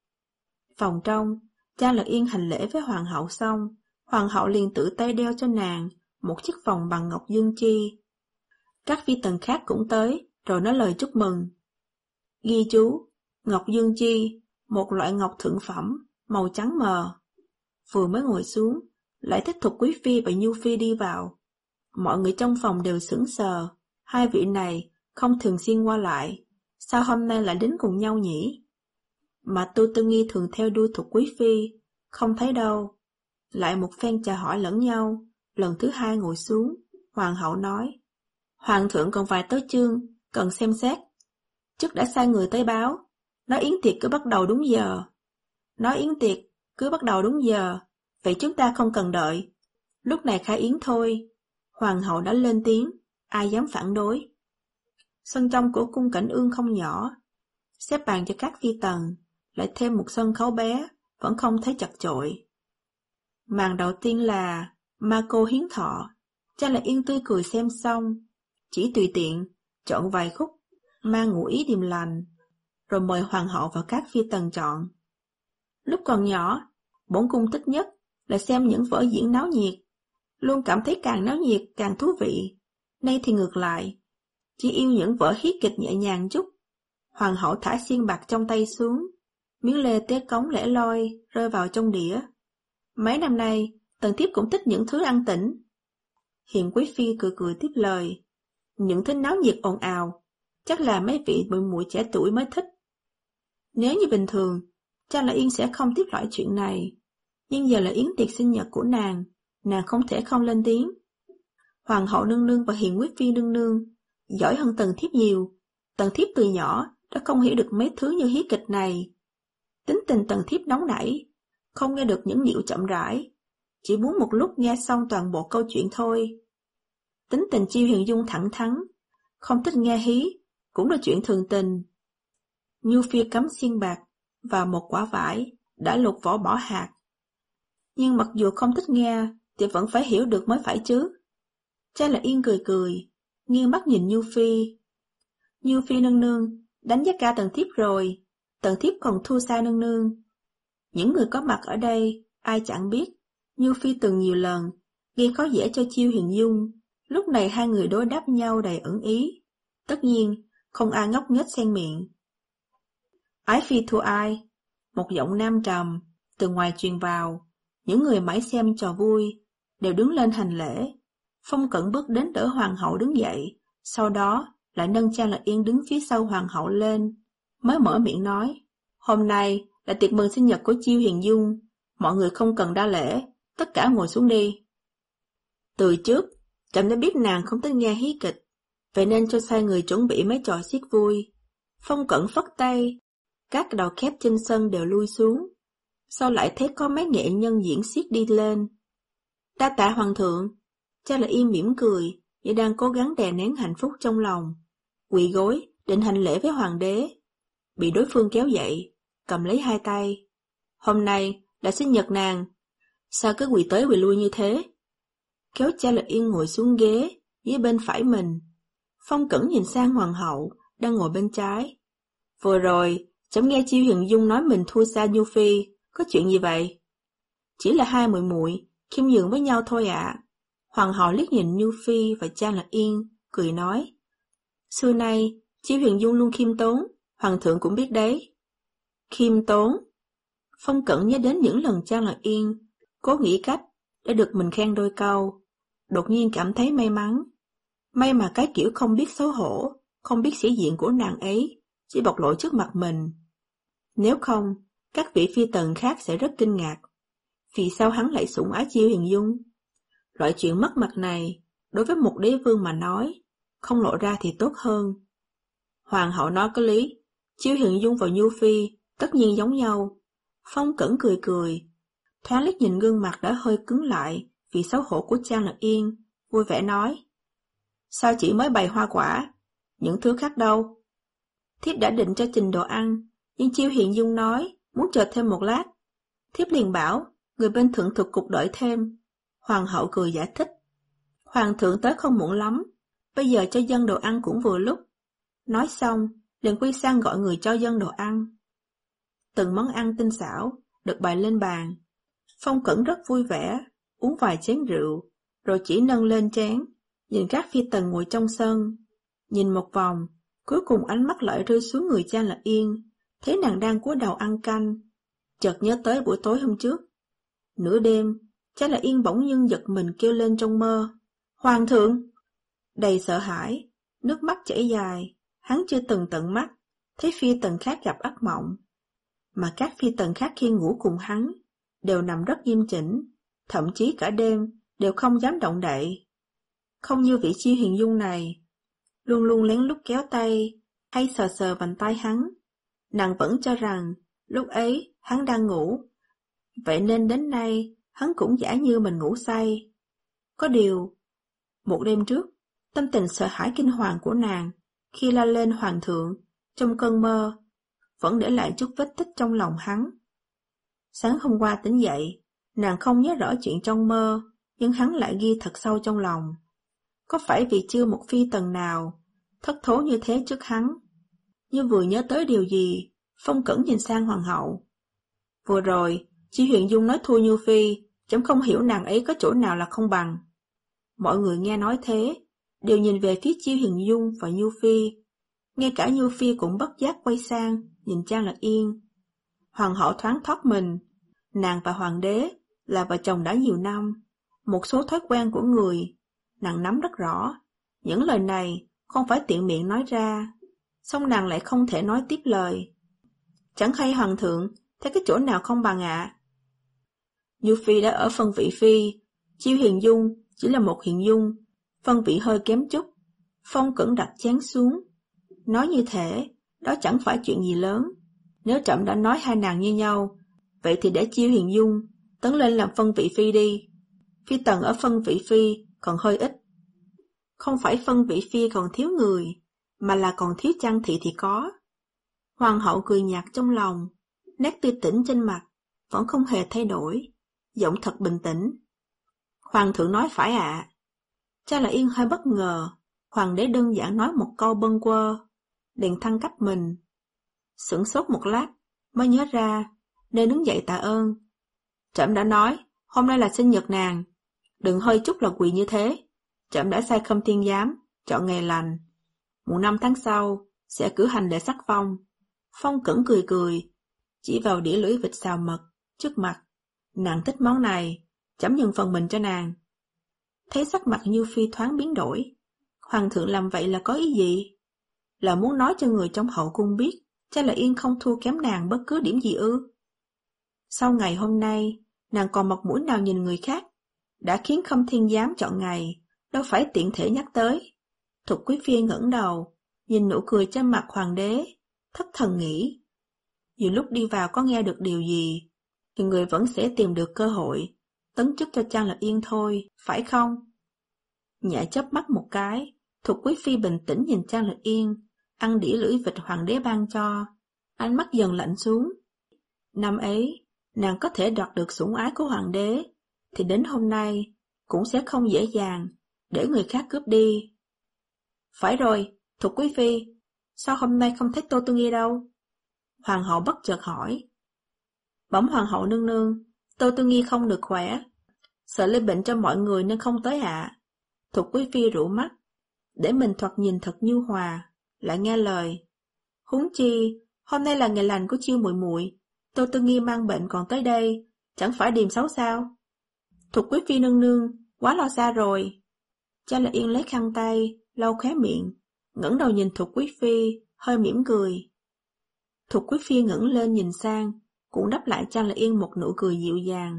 Phòng trong, cha là Yên hành lễ với hoàng hậu xong, hoàng hậu liền tự tay đeo cho nàng một chiếc vòng bằng ngọc dương chi. Các phi tần khác cũng tới, rồi nói lời chúc mừng. Ghi chú, ngọc dương chi, một loại ngọc thượng phẩm, màu trắng mờ. Vừa mới ngồi xuống, lại thích Thục Quý Phi và Nhu Phi đi vào. Mọi người trong phòng đều sững sờ, hai vị này không thường xuyên qua lại, sao hôm nay lại đến cùng nhau nhỉ? Mà Tu Tư Nghi thường theo đuôi Thục Quý Phi, không thấy đâu. Lại một phen chào hỏi lẫn nhau, lần thứ hai ngồi xuống, hoàng hậu nói. Hoàng thượng còn vài tấu chương, cần xem xét. Chức đã sai người tới báo, nói yến tiệc cứ bắt đầu đúng giờ. Nói yến tiệc cứ bắt đầu đúng giờ, vậy chúng ta không cần đợi. Lúc này khai yến thôi. Hoàng hậu đã lên tiếng, ai dám phản đối. Sân trong của cung Cảnh Ương không nhỏ, xếp bàn cho các phi tần, lại thêm một sân khấu bé, vẫn không thấy chật chội. Màn đầu tiên là ma cô hiến thọ, cha là Yên tươi cười xem xong, chỉ tùy tiện, chọn vài khúc, ma ngụ ý điềm lành, rồi mời hoàng hậu và các phi tần chọn. Lúc còn nhỏ, bổn cung thích nhất là xem những vở diễn náo nhiệt, luôn cảm thấy càng náo nhiệt càng thú vị. Nay thì ngược lại, chỉ yêu những vở hí kịch nhẹ nhàng chút. Hoàng hậu thả xiên bạc trong tay xuống, miếng lê tế cống lẻ loi rơi vào trong đĩa. Mấy năm nay, tần thiếp cũng thích những thứ an tĩnh. Hiền quý phi cười cười tiếp lời, những thứ náo nhiệt ồn ào, chắc là mấy vị muội muội trẻ tuổi mới thích. Nếu như bình thường, cha là Yên sẽ không tiếp loại chuyện này, nhưng giờ là yến tiệc sinh nhật của nàng, nàng không thể không lên tiếng. Hoàng hậu nương nương và Hiền quý phi nương nương giỏi hơn tần thiếp nhiều. Tần thiếp từ nhỏ đã không hiểu được mấy thứ như hí kịch này. Tính tình tần thiếp nóng nảy, không nghe được những điệu chậm rãi, chỉ muốn một lúc nghe xong toàn bộ câu chuyện thôi. Tính tình Chiêu Hiền Dung thẳng thắn, không thích nghe hí, cũng là chuyện thường tình. Nhu Phi cắm xiên bạc và một quả vải đã lột vỏ bỏ hạt. Nhưng mặc dù không thích nghe, thì vẫn phải hiểu được mới phải chứ. Cha là Yên cười cười, nghiêng mắt nhìn Nhu Phi. Nhu Phi nương nương, đánh giá cao tần thiếp rồi, tần thiếp còn thua xa nương nương. Những người có mặt ở đây, ai chẳng biết, Nhu Phi từng nhiều lần gây khó dễ cho Chiêu Hiền Dung. Lúc này hai người đối đáp nhau đầy ẩn ý. Tất nhiên, không ai ngốc nghếch xen miệng. Ái phi thua ai? Một giọng nam trầm từ ngoài truyền vào. Những người mãi xem trò vui đều đứng lên hành lễ. Phong Cẩn bước đến đỡ hoàng hậu đứng dậy, sau đó lại nâng cha là Yên đứng phía sau hoàng hậu lên, mới mở miệng nói: Hôm nay là tiệc mừng sinh nhật của Chiêu Hiền Dung, mọi người không cần đa lễ, tất cả ngồi xuống đi. Từ trước, trẫm đã biết nàng không thích nghe hí kịch, vậy nên cho sai người chuẩn bị mấy trò xiết vui. Phong Cẩn phất tay, các đầu khép trên sân đều lui xuống. Sau lại thấy có mấy nghệ nhân diễn xiết đi lên. Đa tạ hoàng thượng. Cha là Yên mỉm cười, như đang cố gắng đè nén hạnh phúc trong lòng. Quỳ gối, định hành lễ với hoàng đế. Bị đối phương kéo dậy, cầm lấy hai tay. Hôm nay là sinh nhật nàng, sao cứ quỳ tới quỳ lui như thế? Kéo cha là Yên ngồi xuống ghế, dưới bên phải mình. Phong Cẩn nhìn sang hoàng hậu, đang ngồi bên trái. Vừa rồi, chấm nghe Chiêu Hiền Dung nói mình thua xa Nhu Phi, có chuyện gì vậy? Chỉ là hai muội muội khiêm nhường với nhau thôi ạ. À. Hoàng hậu liếc nhìn Nhu Phi và cha là Yên, cười nói. Xưa nay, Chiêu Hiền Dung luôn khiêm tốn, hoàng thượng cũng biết đấy. Khiêm tốn? Phong Cẩn nhớ đến những lần cha là Yên, cố nghĩ cách để được mình khen đôi câu, đột nhiên cảm thấy may mắn. May mà cái kiểu không biết xấu hổ, không biết sĩ diện của nàng ấy chỉ bộc lộ trước mặt mình. Nếu không, các vị phi tần khác sẽ rất kinh ngạc. Vì sao hắn lại sủng ái Chiêu Huyền Dung? Loại chuyện mất mặt này, đối với một đế vương mà nói, không lộ ra thì tốt hơn. Hoàng hậu nói có lý, Chiêu Huyền Dung và Nhu Phi tất nhiên giống nhau. Phong Cẩn cười cười, thoáng liếc nhìn gương mặt đã hơi cứng lại vì xấu hổ của Trang Lạc Yên, vui vẻ nói. Sao chỉ mới bày hoa quả, những thứ khác đâu? Thiếp đã định cho trình đồ ăn, nhưng Chiêu Huyền Dung nói muốn chờ thêm một lát. Thiếp liền bảo, người bên thượng thực cục đợi thêm. Hoàng hậu cười giải thích. Hoàng thượng tới không muộn lắm, bây giờ cho dân đồ ăn cũng vừa lúc. Nói xong, liền quy sang gọi người cho dân đồ ăn. Từng món ăn tinh xảo, được bày lên bàn. Phong Cẩn rất vui vẻ, uống vài chén rượu, rồi chỉ nâng lên chén, nhìn các phi tần ngồi trong sân. Nhìn một vòng, cuối cùng ánh mắt lại rơi xuống người Trang Lạc Yên, thấy nàng đang cúi đầu ăn canh. Chợt nhớ tới buổi tối hôm trước. Nửa đêm, Trang Lạc Yên bỗng dưng giật mình kêu lên trong mơ. Hoàng thượng! Đầy sợ hãi, nước mắt chảy dài, hắn chưa từng tận mắt, thấy phi tần khác gặp ác mộng. Mà các phi tần khác khi ngủ cùng hắn, đều nằm rất nghiêm chỉnh, thậm chí cả đêm đều không dám động đậy. Không như vị Chiêu Huyền Dung này, luôn luôn lén lút kéo tay, hay sờ sờ vành tay hắn. Nàng vẫn cho rằng, lúc ấy hắn đang ngủ, vậy nên đến nay hắn cũng giả như mình ngủ say. Có điều, một đêm trước, tâm tình sợ hãi kinh hoàng của nàng khi la lên hoàng thượng trong cơn mơ vẫn để lại chút vết tích trong lòng hắn. Sáng hôm qua tỉnh dậy, nàng không nhớ rõ chuyện trong mơ, nhưng hắn lại ghi thật sâu trong lòng. Có phải vì chưa một phi tần nào thất thố như thế trước hắn? Như vừa nhớ tới điều gì, Phong Cẩn nhìn sang hoàng hậu. Vừa rồi, Chi Huyền Dung nói thua Nhu Phi, chấm không hiểu nàng ấy có chỗ nào là không bằng. Mọi người nghe nói thế, đều nhìn về phía Chi Huyền Dung và Nhu Phi. Ngay cả Nhu Phi cũng bất giác quay sang, nhìn Trang Lạc Yên. Hoàng hậu thoáng thoát mình, nàng và hoàng đế là vợ chồng đã nhiều năm. Một số thói quen của người, nàng nắm rất rõ. Những lời này không phải tiện miệng nói ra, song nàng lại không thể nói tiếp lời. Chẳng hay hoàng thượng thấy cái chỗ nào không bằng ạ? À? Nhu Phi đã ở phân vị phi, Chiêu Huyền Dung chỉ là một Huyền Dung, phân vị hơi kém chút. Phong Cẩn đặt chén xuống, nói như thể đó chẳng phải chuyện gì lớn. Nếu trẫm đã nói hai nàng như nhau, vậy thì để Chiêu Huyền Dung tấn lên làm phân vị phi đi. Phi tần ở phân vị phi còn hơi ít. Không phải phân vị phi còn thiếu người, mà là còn thiếu Trang thị thì có. Hoàng hậu cười nhạt trong lòng, nét tươi tỉnh trên mặt vẫn không hề thay đổi, giọng thật bình tĩnh. Hoàng thượng nói phải ạ. À. Trang Lạc Yên hơi bất ngờ, hoàng đế đơn giản nói một câu bâng quơ, liền thăng cấp mình. Sửng sốt một lát, mới nhớ ra, nên đứng dậy tạ ơn. Trẫm đã nói, hôm nay là sinh nhật nàng, đừng hơi chút là quỳ như thế. Trẫm đã sai Khâm Thiên Giám, chọn ngày lành. Mùng năm tháng sau, sẽ cử hành để sắc phong. Phong Cẩn cười cười, chỉ vào đĩa lưỡi vịt xào mật, trước mặt. Nàng thích món này, trẫm nhường phần mình cho nàng. Thấy sắc mặt Nhu Phi thoáng biến đổi. Hoàng thượng làm vậy là có ý gì? Là muốn nói cho người trong hậu cung biết, Trang Lạc Yên không thua kém nàng bất cứ điểm gì ư? Sau ngày hôm nay, nàng còn mặt mũi nào nhìn người khác? Đã khiến Khâm Thiên Giám chọn ngày, đâu phải tiện thể nhắc tới. Thục Quý Phi ngẩng đầu, nhìn nụ cười trên mặt hoàng đế, thất thần nghĩ. Dù lúc đi vào có nghe được điều gì, thì người vẫn sẽ tìm được cơ hội, tấn chức cho Trang Lạc Yên thôi, phải không? Nhẹ chớp mắt một cái, Thục Quý Phi bình tĩnh nhìn Trang Lạc Yên, ăn đĩa lưỡi vịt hoàng đế ban cho, ánh mắt dần lạnh xuống. Năm ấy, nàng có thể đoạt được sủng ái của hoàng đế, thì đến hôm nay cũng sẽ không dễ dàng để người khác cướp đi. Phải rồi, Thục Quý Phi, sao hôm nay không thấy Tô Tư Nghi đâu? Hoàng hậu bất chợt hỏi. Bẩm hoàng hậu nương nương, Tô Tư Nghi không được khỏe, sợ lây bệnh cho mọi người nên không tới ạ. À. Thục Quý Phi rũ mắt, để mình thoạt nhìn thật nhu hòa, lại nghe lời. Huống chi, hôm nay là ngày lành của Chiêu muội muội, Tô Tư Nghi mang bệnh còn tới đây, chẳng phải điềm xấu sao? Thục Quý Phi nương nương, quá lo xa rồi. Trang Lạc Yên lấy khăn tay, lau khóe miệng, ngẩng đầu nhìn Thục Quý Phi, hơi mỉm cười. Thục Quý Phi ngẩng lên nhìn sang, cũng đáp lại Cha Là Yên một nụ cười dịu dàng.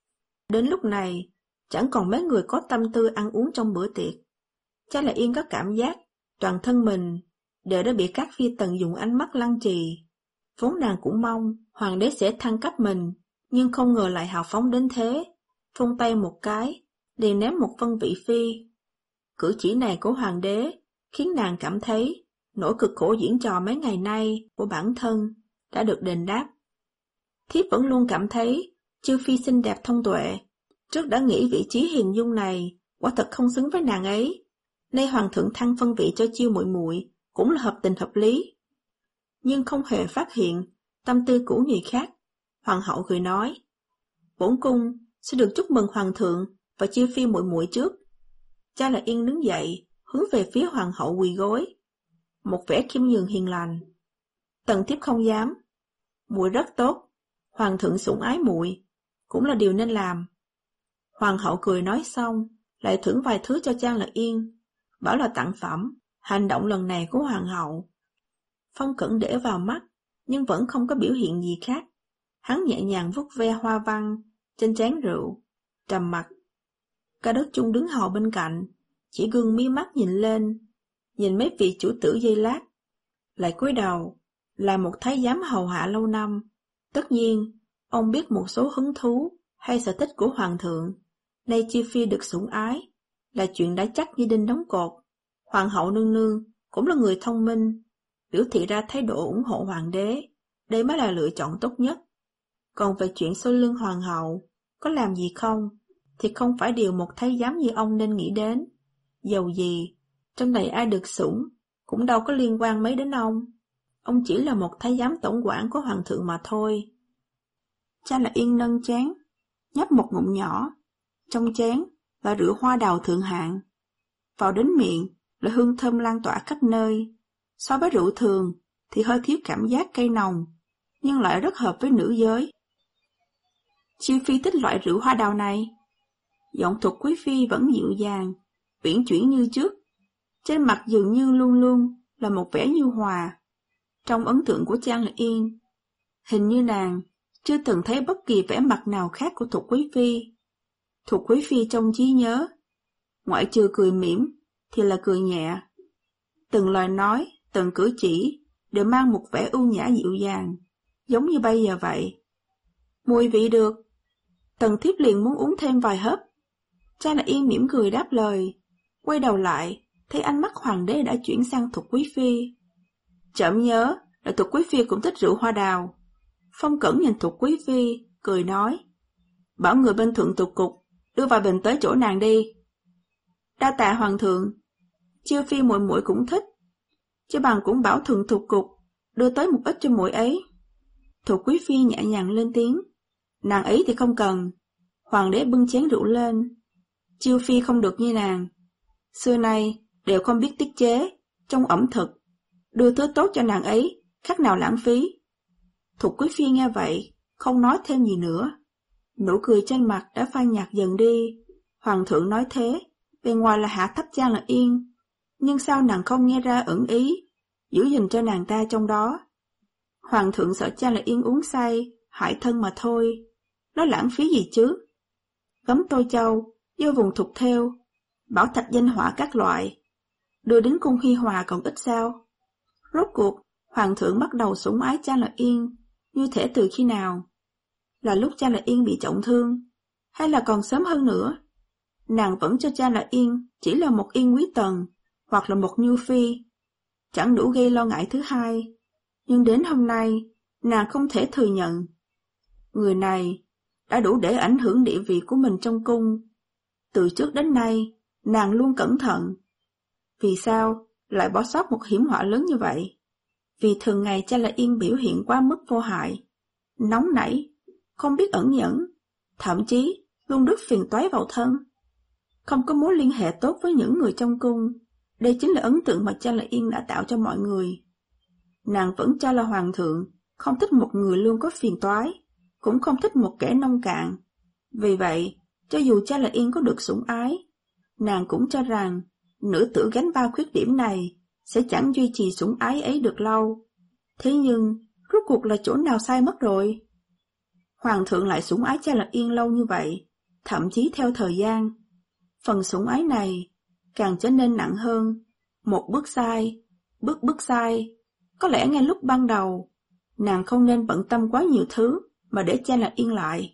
Đến lúc này, chẳng còn mấy người có tâm tư ăn uống trong bữa tiệc. Cha Là Yên có cảm giác, toàn thân mình đều đã bị các phi tần dùng ánh mắt lăng trì. Vốn nàng cũng mong hoàng đế sẽ thăng cấp mình, nhưng không ngờ lại hào phóng đến thế. Vung tay một cái, liền ném một phân vị phi. Cử chỉ này của hoàng đế khiến nàng cảm thấy nỗi cực khổ diễn trò mấy ngày nay của bản thân đã được đền đáp. Thiếp vẫn luôn cảm thấy Chiêu Phi xinh đẹp thông tuệ, trước đã nghĩ vị trí hiền dung này quả thật không xứng với nàng ấy. Nay hoàng thượng thăng phân vị cho Chiêu muội muội cũng là hợp tình hợp lý. Nhưng không hề phát hiện tâm tư của người khác, hoàng hậu cười nói: bổn cung sẽ được chúc mừng hoàng thượng và Chiêu Phi muội muội trước. Cha Là Yên đứng dậy, hướng về phía hoàng hậu quỳ gối, một vẻ khiêm nhường hiền lành. Tần thiếp không dám. Muội rất tốt, hoàng thượng sủng ái muội cũng là điều nên làm. Hoàng hậu cười nói xong, lại thưởng vài thứ cho Cha Là Yên, bảo là tặng phẩm. Hành động lần này của hoàng hậu, Phong Cẩn để vào mắt, nhưng vẫn không có biểu hiện gì khác. Hắn nhẹ nhàng vuốt ve hoa văn trên chén rượu, trầm mặc. Ca Đức Chung đứng hầu bên cạnh, chỉ gương mí mắt nhìn lên, nhìn mấy vị chủ tử giây lát, lại cúi đầu, là một thái giám hầu hạ lâu năm. Tất nhiên, ông biết một số hứng thú hay sở thích của hoàng thượng. Nay Chiêu Phi được sủng ái, là chuyện đã chắc như đinh đóng cột. Hoàng hậu nương nương cũng là người thông minh, biểu thị ra thái độ ủng hộ hoàng đế, đây mới là lựa chọn tốt nhất. Còn về chuyện sau lưng hoàng hậu, có làm gì không, thì không phải điều một thái giám như ông nên nghĩ đến. Dầu gì, trong này ai được sủng, cũng đâu có liên quan mấy đến ông. Ông chỉ là một thái giám tổng quản của hoàng thượng mà thôi. Cha Là Yên nâng chén, nhấp một ngụm nhỏ. Trong chén là rượu hoa đào thượng hạng. Vào đến miệng là hương thơm lan tỏa khắp nơi. So với rượu thường thì hơi thiếu cảm giác cay nồng, nhưng lại rất hợp với nữ giới. Chiêu Phi thích loại rượu hoa đào này. Giọng Thục Quý Phi vẫn dịu dàng, uyển chuyển như trước. Trên mặt dường như luôn luôn là một vẻ nhu hòa. Trong ấn tượng của Cha Là Yên, hình như nàng chưa từng thấy bất kỳ vẻ mặt nào khác của Thục Quý Phi. Thục Quý Phi trong trí nhớ, ngoại trừ cười mỉm thì là cười nhẹ. Từng lời nói, từng cử chỉ đều mang một vẻ ưu nhã dịu dàng, giống như bây giờ vậy. Mùi vị được, Tần thiếp liền muốn uống thêm vài hớp. Cha Là Yên mỉm cười đáp lời, quay đầu lại, thấy ánh mắt hoàng đế đã chuyển sang Thục Quý Phi. Chợm nhớ là Thục Quý Phi cũng thích rượu hoa đào. Phong Cẩn nhìn Thục Quý Phi, cười nói: bảo người bên thượng tục cục đưa vài bình tới chỗ nàng đi. Đa tạ hoàng thượng. Chiêu Phi muội muội cũng thích, chứ bằng cũng bảo thượng thuộc cục đưa tới một ít cho muội ấy. Thục Quý Phi nhẹ nhàng lên tiếng: nàng ấy thì không cần. Hoàng đế bưng chén rượu lên. Chiêu Phi không được như nàng, xưa nay đều không biết tiết chế trong ẩm thực, đưa thứ tốt cho nàng ấy khác nào lãng phí. Thục Quý Phi nghe vậy, không nói thêm gì nữa. Nụ cười trên mặt đã phai nhạt dần đi. Hoàng thượng nói thế, bên ngoài là hạ thấp Cha Là Yên, nhưng sao nàng không nghe ra ẩn ý, giữ gìn cho nàng ta trong đó. Hoàng thượng sợ Cha Là Yên uống say, hại thân mà thôi, nó lãng phí gì chứ. Gấm tô châu, vô vùng thục theo, bảo thạch danh họa các loại, đưa đến cung Hi Hòa còn ít sao. Rốt cuộc, hoàng thượng bắt đầu sủng ái Cha Là Yên, như thể từ khi nào? Là lúc Cha Là Yên bị trọng thương, hay là còn sớm hơn nữa? Nàng vẫn cho Cha Là Yên chỉ là một Yên quý tần, hoặc là một nhu phi, chẳng đủ gây lo ngại thứ hai. Nhưng đến hôm nay, nàng không thể thừa nhận. Người này đã đủ để ảnh hưởng địa vị của mình trong cung. Từ trước đến nay, nàng luôn cẩn thận. Vì sao lại bỏ sót một hiểm họa lớn như vậy? Vì thường ngày Cha Là Yên biểu hiện quá mức vô hại, nóng nảy, không biết ẩn nhẫn, thậm chí luôn rước phiền toái vào thân. Không có mối liên hệ tốt với những người trong cung. Đây chính là ấn tượng mà Cha Là Yên đã tạo cho mọi người. Nàng vẫn cho là hoàng thượng không thích một người luôn có phiền toái, cũng không thích một kẻ nông cạn. Vì vậy, cho dù Cha Là Yên có được sủng ái, nàng cũng cho rằng nữ tử gánh ba khuyết điểm này sẽ chẳng duy trì sủng ái ấy được lâu. Thế nhưng, rốt cuộc là chỗ nào sai mất rồi? Hoàng thượng lại sủng ái Cha Lật Yên lâu như vậy, thậm chí theo thời gian. Phần sủng ái này càng trở nên nặng hơn. Một bước sai, bước bước sai. Có lẽ ngay lúc ban đầu, nàng không nên bận tâm quá nhiều thứ mà để Cha Lật Yên lại.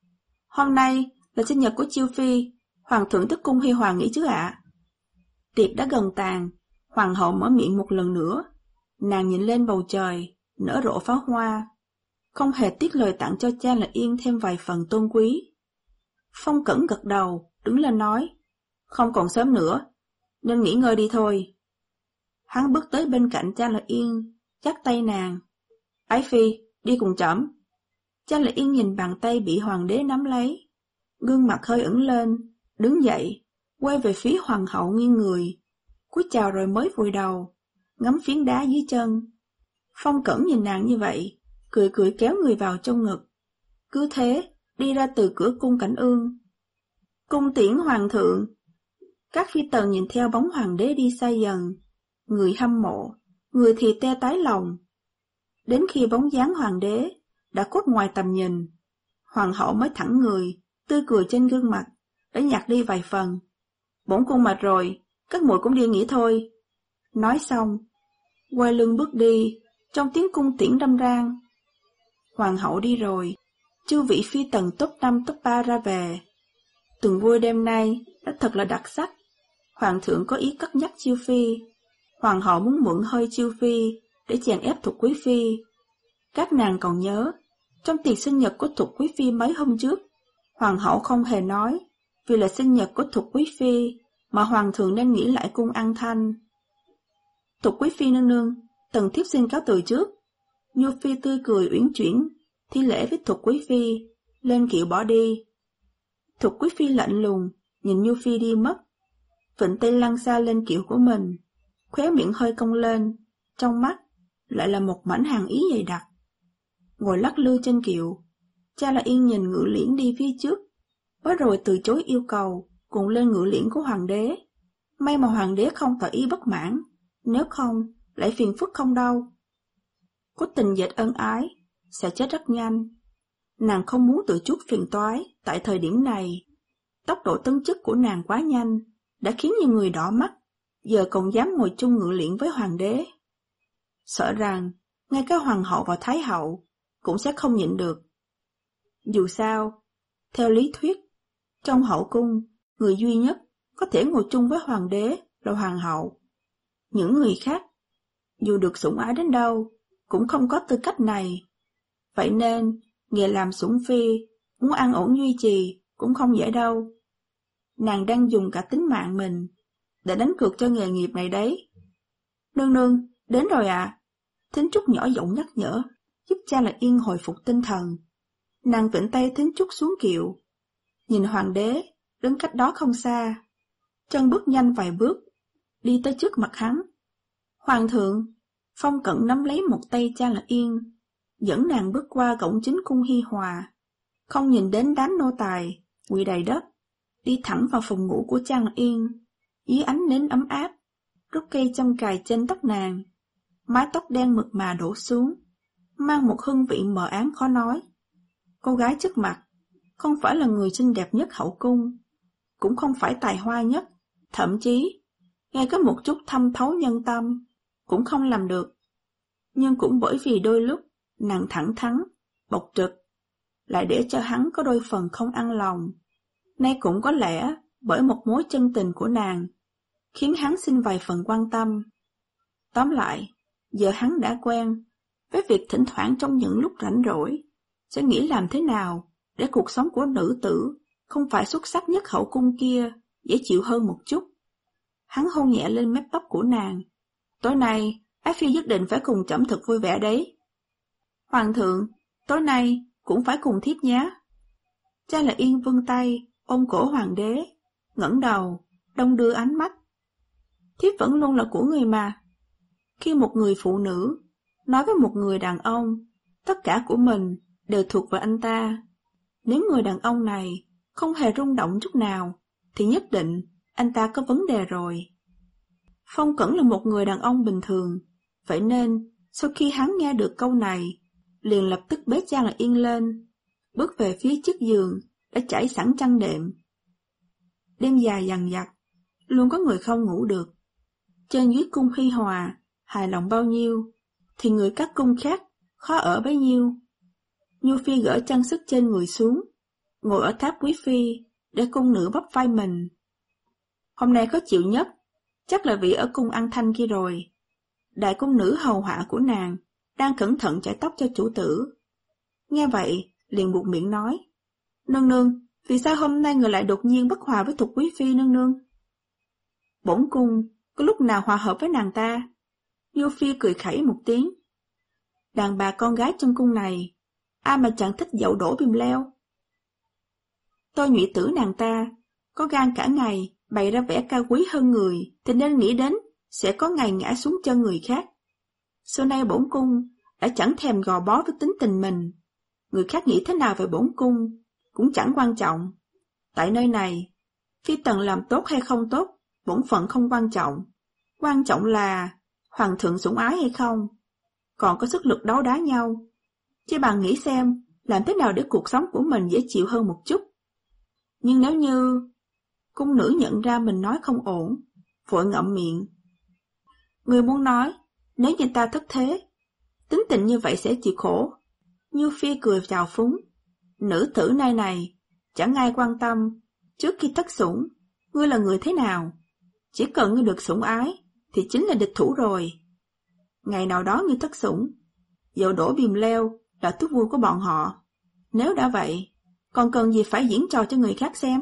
Hôm nay là sinh nhật của Chiêu Phi, Hoàng thượng tức cung Hy Hoàng nghĩ chứ ạ? Tiệc đã gần tàn, Hoàng hậu mở miệng một lần nữa. Nàng nhìn lên bầu trời, nở rộ pháo hoa, không hề tiếc lời tặng cho Cha Lật Yên thêm vài phần tôn quý. Phong Cẩn gật đầu, đứng lên nói, không còn sớm nữa, nên nghỉ ngơi đi thôi. Hắn bước tới bên cạnh Cha Lật Yên, dắt tay nàng. Ái Phi, đi cùng trẫm. Cha Lật Yên nhìn bàn tay bị hoàng đế nắm lấy, gương mặt hơi ửng lên, đứng dậy, quay về phía hoàng hậu nghiêng người, cúi chào rồi mới vùi đầu, ngắm phiến đá dưới chân. Phong Cẩn nhìn nàng như vậy, cười cười kéo người vào trong ngực. Cứ thế, đi ra từ cửa cung Cảnh Ương. Cung tiễn hoàng thượng. Các phi tần nhìn theo bóng hoàng đế đi xa dần, người hâm mộ, người thì tê tái lòng. Đến khi bóng dáng hoàng đế đã khuất ngoài tầm nhìn, hoàng hậu mới thẳng người, tươi cười trên gương mặt đã nhạt đi vài phần. Bổn cung mệt rồi, các muội cũng đi nghỉ thôi. Nói xong, quay lưng bước đi, trong tiếng cung tiễn râm ran. Hoàng hậu đi rồi, chư vị phi tần top năm top ba ra về. Tuần vui đêm nay đã thật là đặc sắc. Hoàng thượng có ý cất nhắc Chiêu Phi. Hoàng hậu muốn mượn hơi Chiêu Phi để chèn ép Thục Quý Phi. Các nàng còn nhớ, trong tiệc sinh nhật của Thục Quý Phi mấy hôm trước, Hoàng hậu không hề nói vì là sinh nhật của Thục Quý Phi mà Hoàng thượng nên nghỉ lại cung An Thanh. Thục Quý Phi nương nương, Tần thiếp xin cáo từ trước. Nhu Phi tươi cười uyển chuyển, thi lễ với Thục Quý Phi, lên kiệu bỏ đi. Thục Quý Phi lạnh lùng, nhìn Nhu Phi đi mất, vịnh tay lăn xa lên kiệu của mình, khóe miệng hơi cong lên, trong mắt lại là một mảnh hàn ý dày đặc. Ngồi lắc lư trên kiệu, Cha Lật Yên nhìn ngự liễn đi phía trước, mới rồi từ chối yêu cầu cùng lên ngự liễn của hoàng đế. May mà hoàng đế không tỏ ý bất mãn, nếu không lại phiền phức không đâu. Có tình dệt ân ái sẽ chết rất nhanh. Nàng không muốn tự chuốc phiền toái tại thời điểm này. Tốc độ tấn chức của nàng quá nhanh, đã khiến nhiều người đỏ mắt, giờ còn dám ngồi chung ngự liễn với hoàng đế. Sợ rằng, ngay cả hoàng hậu và thái hậu cũng sẽ không nhịn được. Dù sao, theo lý thuyết, trong hậu cung, người duy nhất có thể ngồi chung với hoàng đế là hoàng hậu. Những người khác, dù được sủng ái đến đâu, cũng không có tư cách này. Vậy nên, nghề làm sủng phi, muốn an ổn duy trì cũng không dễ đâu. Nàng đang dùng cả tính mạng mình để đánh cược cho nghề nghiệp này đấy. Nương nương, đến rồi ạ. À. Thính Trúc nhỏ giọng nhắc nhở, giúp Cha Lật Yên hồi phục tinh thần. Nàng vịnh tay Thính Trúc xuống kiệu, nhìn hoàng đế đứng cách đó không xa, chân bước nhanh vài bước, đi tới trước mặt hắn. Hoàng thượng. Phong Cẩn nắm lấy một tay Cha Lật Yên, dẫn nàng bước qua cổng chính cung Hi Hòa, không nhìn đến đám nô tài quỳ đầy đất, đi thẳng vào phòng ngủ của Cha Lật Yên, dưới ánh nến ấm áp, rút cây châm cài trên tóc nàng, mái tóc đen mượt mà đổ xuống, mang một hương vị mờ ám khó nói. Cô gái trước mặt không phải là người xinh đẹp nhất hậu cung, cũng không phải tài hoa nhất, thậm chí ngay có một chút thâm thấu nhân tâm cũng không làm được. Nhưng cũng bởi vì đôi lúc nàng thẳng thắn, bộc trực, lại để cho hắn có đôi phần không an lòng. Nay cũng có lẽ bởi một mối chân tình của nàng, khiến hắn xin vài phần quan tâm. Tóm lại, giờ hắn đã quen với việc thỉnh thoảng trong những lúc rảnh rỗi, sẽ nghĩ làm thế nào để cuộc sống của nữ tử không phải xuất sắc nhất hậu cung kia dễ chịu hơn một chút. Hắn hôn nhẹ lên mép tóc của nàng. Tối nay, Ái Phi nhất định phải cùng trẫm thật vui vẻ đấy. Hoàng thượng, tối nay cũng phải cùng thiếp nhé. Cha Lật Yên vươn tay, ôm cổ hoàng đế, ngẩng đầu, đong đưa ánh mắt. Thiếp vẫn luôn là của người mà. Khi một người phụ nữ nói với một người đàn ông, tất cả của mình đều thuộc về anh ta. Nếu người đàn ông này không hề rung động chút nào, thì nhất định anh ta có vấn đề rồi. Phong Cẩn là một người đàn ông bình thường, vậy nên sau khi hắn nghe được câu này, liền lập tức bế Trang Lạc Yên lên, bước về phía chiếc giường đã trải sẵn chăn đệm. Đêm dài dằng dặc, luôn có người không ngủ được. Trên dưới cung Hi Hòa, hài lòng bao nhiêu, thì người các cung khác khó ở bấy nhiêu. Nhu Phi gỡ trang sức trên người xuống, ngồi ở tháp quý phi, để cung nữ bắp vai mình. Hôm nay khó chịu nhất, chắc là vị ở cung An Thanh kia rồi. Đại cung nữ hầu hạ của nàng đang cẩn thận chải tóc cho chủ tử. Nghe vậy, liền buột miệng nói: Nương nương, vì sao hôm nay người lại đột nhiên bất hòa với Thục quý phi nương nương? Bổn cung có lúc nào hòa hợp với nàng ta? Nhu Phi cười khẩy một tiếng. Đàn bà con gái trong cung này, ai mà chẳng thích dậu đổ bìm leo. Tôi nhụy tử nàng ta, có gan cả ngày bày ra vẻ cao quý hơn người, thì nên nghĩ đến sẽ có ngày ngã xuống chân người khác. Xưa nay bổn cung đã chẳng thèm gò bó với tính tình mình. Người khác nghĩ thế nào về bổn cung cũng chẳng quan trọng. Tại nơi này, Phi tần làm tốt hay không tốt, bổn phận không quan trọng. Quan trọng là hoàng thượng sủng ái hay không, còn có sức lực đấu đá nhau. Chứ bạn nghĩ xem, làm thế nào để cuộc sống của mình dễ chịu hơn một chút. Nhưng nếu như cung nữ nhận ra mình nói không ổn, vội ngậm miệng. Người muốn nói, nếu như ta thất thế, tính tình như vậy sẽ chịu khổ. Như Phi cười chào phúng. Nữ tử nay này, chẳng ai quan tâm, trước khi thất sủng, ngươi là người thế nào. Chỉ cần ngươi được sủng ái, thì chính là địch thủ rồi. Ngày nào đó ngươi thất sủng, dậu đổ bìm leo là thú vui của bọn họ. Nếu đã vậy, còn cần gì phải diễn trò cho người khác xem.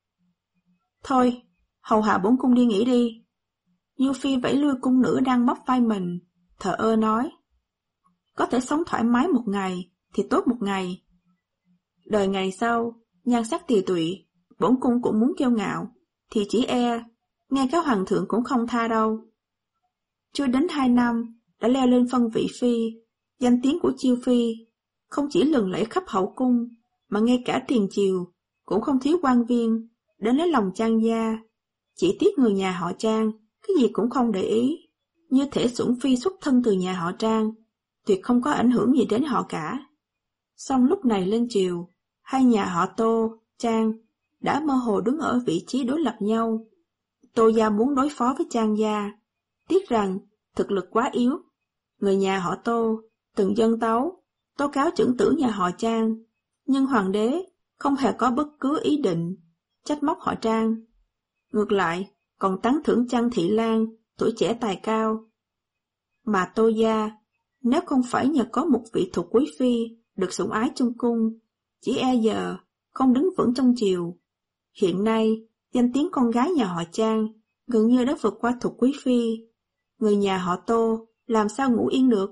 Thôi, hầu hạ bổn cung đi nghỉ đi. Như Phi vẫy lui cung nữ đang bắp vai mình, thờ ơ nói. Có thể sống thoải mái một ngày, thì tốt một ngày. Đời ngày sau, nhan sắc tiều tụy, bổn cung cũng muốn kiêu ngạo, thì chỉ e, ngay cả hoàng thượng cũng không tha đâu. Chưa đến hai năm, đã leo lên phân vị phi, danh tiếng của Chiêu Phi, không chỉ lừng lẫy khắp hậu cung, mà ngay cả tiền triều, cũng không thiếu quan viên, đến lấy lòng Trang gia. Chỉ tiếc người nhà họ Trang, cái gì cũng không để ý, như thể Sủng Phi xuất thân từ nhà họ Trang, tuyệt không có ảnh hưởng gì đến họ cả. Song lúc này lên triều, hai nhà họ Tô, Trang, đã mơ hồ đứng ở vị trí đối lập nhau. Tô gia muốn đối phó với Trang gia, tiếc rằng thực lực quá yếu. Người nhà họ Tô từng dâng tấu, tố cáo chưởng tử nhà họ Trang, nhưng hoàng đế không hề có bất cứ ý định trách móc họ Trang. Ngược lại, còn tán thưởng Trang Thị Lan, tuổi trẻ tài cao. Mà Tô gia, nếu không phải nhờ có một vị Thục quý phi được sủng ái trong cung, chỉ e giờ không đứng vững trong triều. Hiện nay, danh tiếng con gái nhà họ Trang gần như đã vượt qua Thục quý phi. Người nhà họ Tô làm sao ngủ yên được?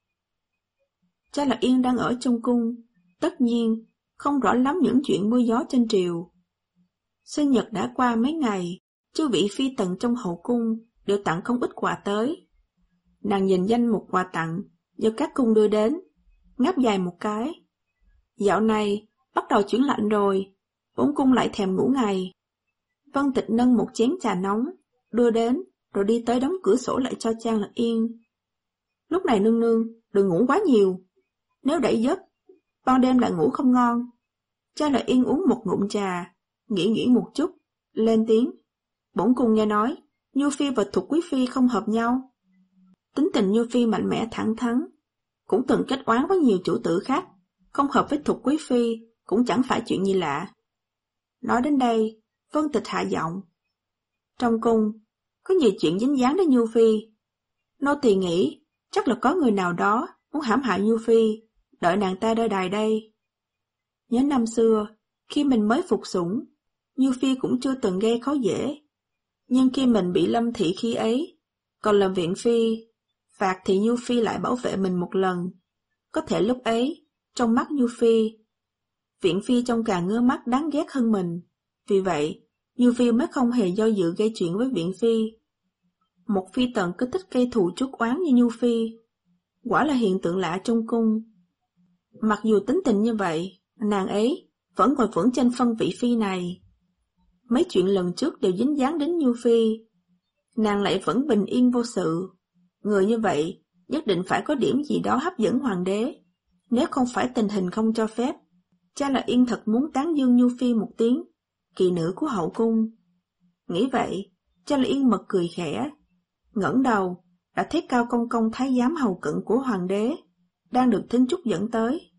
Cha Lạc Yên đang ở trong cung, tất nhiên không rõ lắm những chuyện mưa gió trên triều. Sinh nhật đã qua mấy ngày, chư vị phi tần trong hậu cung đều tặng không ít quà tới. Nàng nhìn danh một quà tặng do các cung đưa đến, ngáp dài một cái. Dạo này bắt đầu chuyển lạnh rồi, bổn cung lại thèm ngủ ngày. Vân Tịch nâng một chén trà nóng đưa đến, rồi đi tới đóng cửa sổ lại cho Trang Lạc Yên. Lúc này nương nương, đừng ngủ quá nhiều. Nếu đẩy giấc, ban đêm lại ngủ không ngon. Trang Lạc Yên uống một ngụm trà, nghĩ nghĩ một chút, lên tiếng. Bổn cung nghe nói, Nhu Phi và Thục quý phi không hợp nhau. Tính tình Nhu Phi mạnh mẽ thẳng thắn, cũng từng kết oán với nhiều chủ tử khác, không hợp với Thục quý phi cũng chẳng phải chuyện gì lạ. Nói đến đây, Vân Tịch hạ giọng. Trong cung, có nhiều chuyện dính dáng đến Nhu Phi. Nô tỳ nghĩ, chắc là có người nào đó muốn hãm hại Nhu Phi, đợi nàng ta đỡ đài đây. Nhớ năm xưa, khi mình mới phục sủng, Nhu Phi cũng chưa từng gây khó dễ. Nhưng khi mình bị lâm thị khi ấy, còn làm viện phi, phạt thì Nhu Phi lại bảo vệ mình một lần. Có thể lúc ấy, trong mắt Nhu Phi, viện phi trông càng ngứa mắt đáng ghét hơn mình. Vì vậy, Nhu Phi mới không hề do dự gây chuyện với viện phi. Một phi tần cứ thích gây thù chuốc oán như Nhu Phi, quả là hiện tượng lạ trong cung. Mặc dù tính tình như vậy, nàng ấy vẫn ngồi vững trên phân vị phi này. Mấy chuyện lần trước đều dính dáng đến Nhu Phi. nàng lại vẫn bình yên vô sự. Người như vậy nhất định phải có điểm gì đó hấp dẫn hoàng đế, nếu không phải tình hình không cho phép. Cha là Yên thật muốn tán dương Nhu Phi một tiếng, kỳ nữ của hậu cung. Nghĩ vậy, Cha là Yên bật cười khẽ, ngẩng đầu, đã thấy Cao Công Công thái giám hầu cận của hoàng đế, đang được Thính Trúc dẫn tới.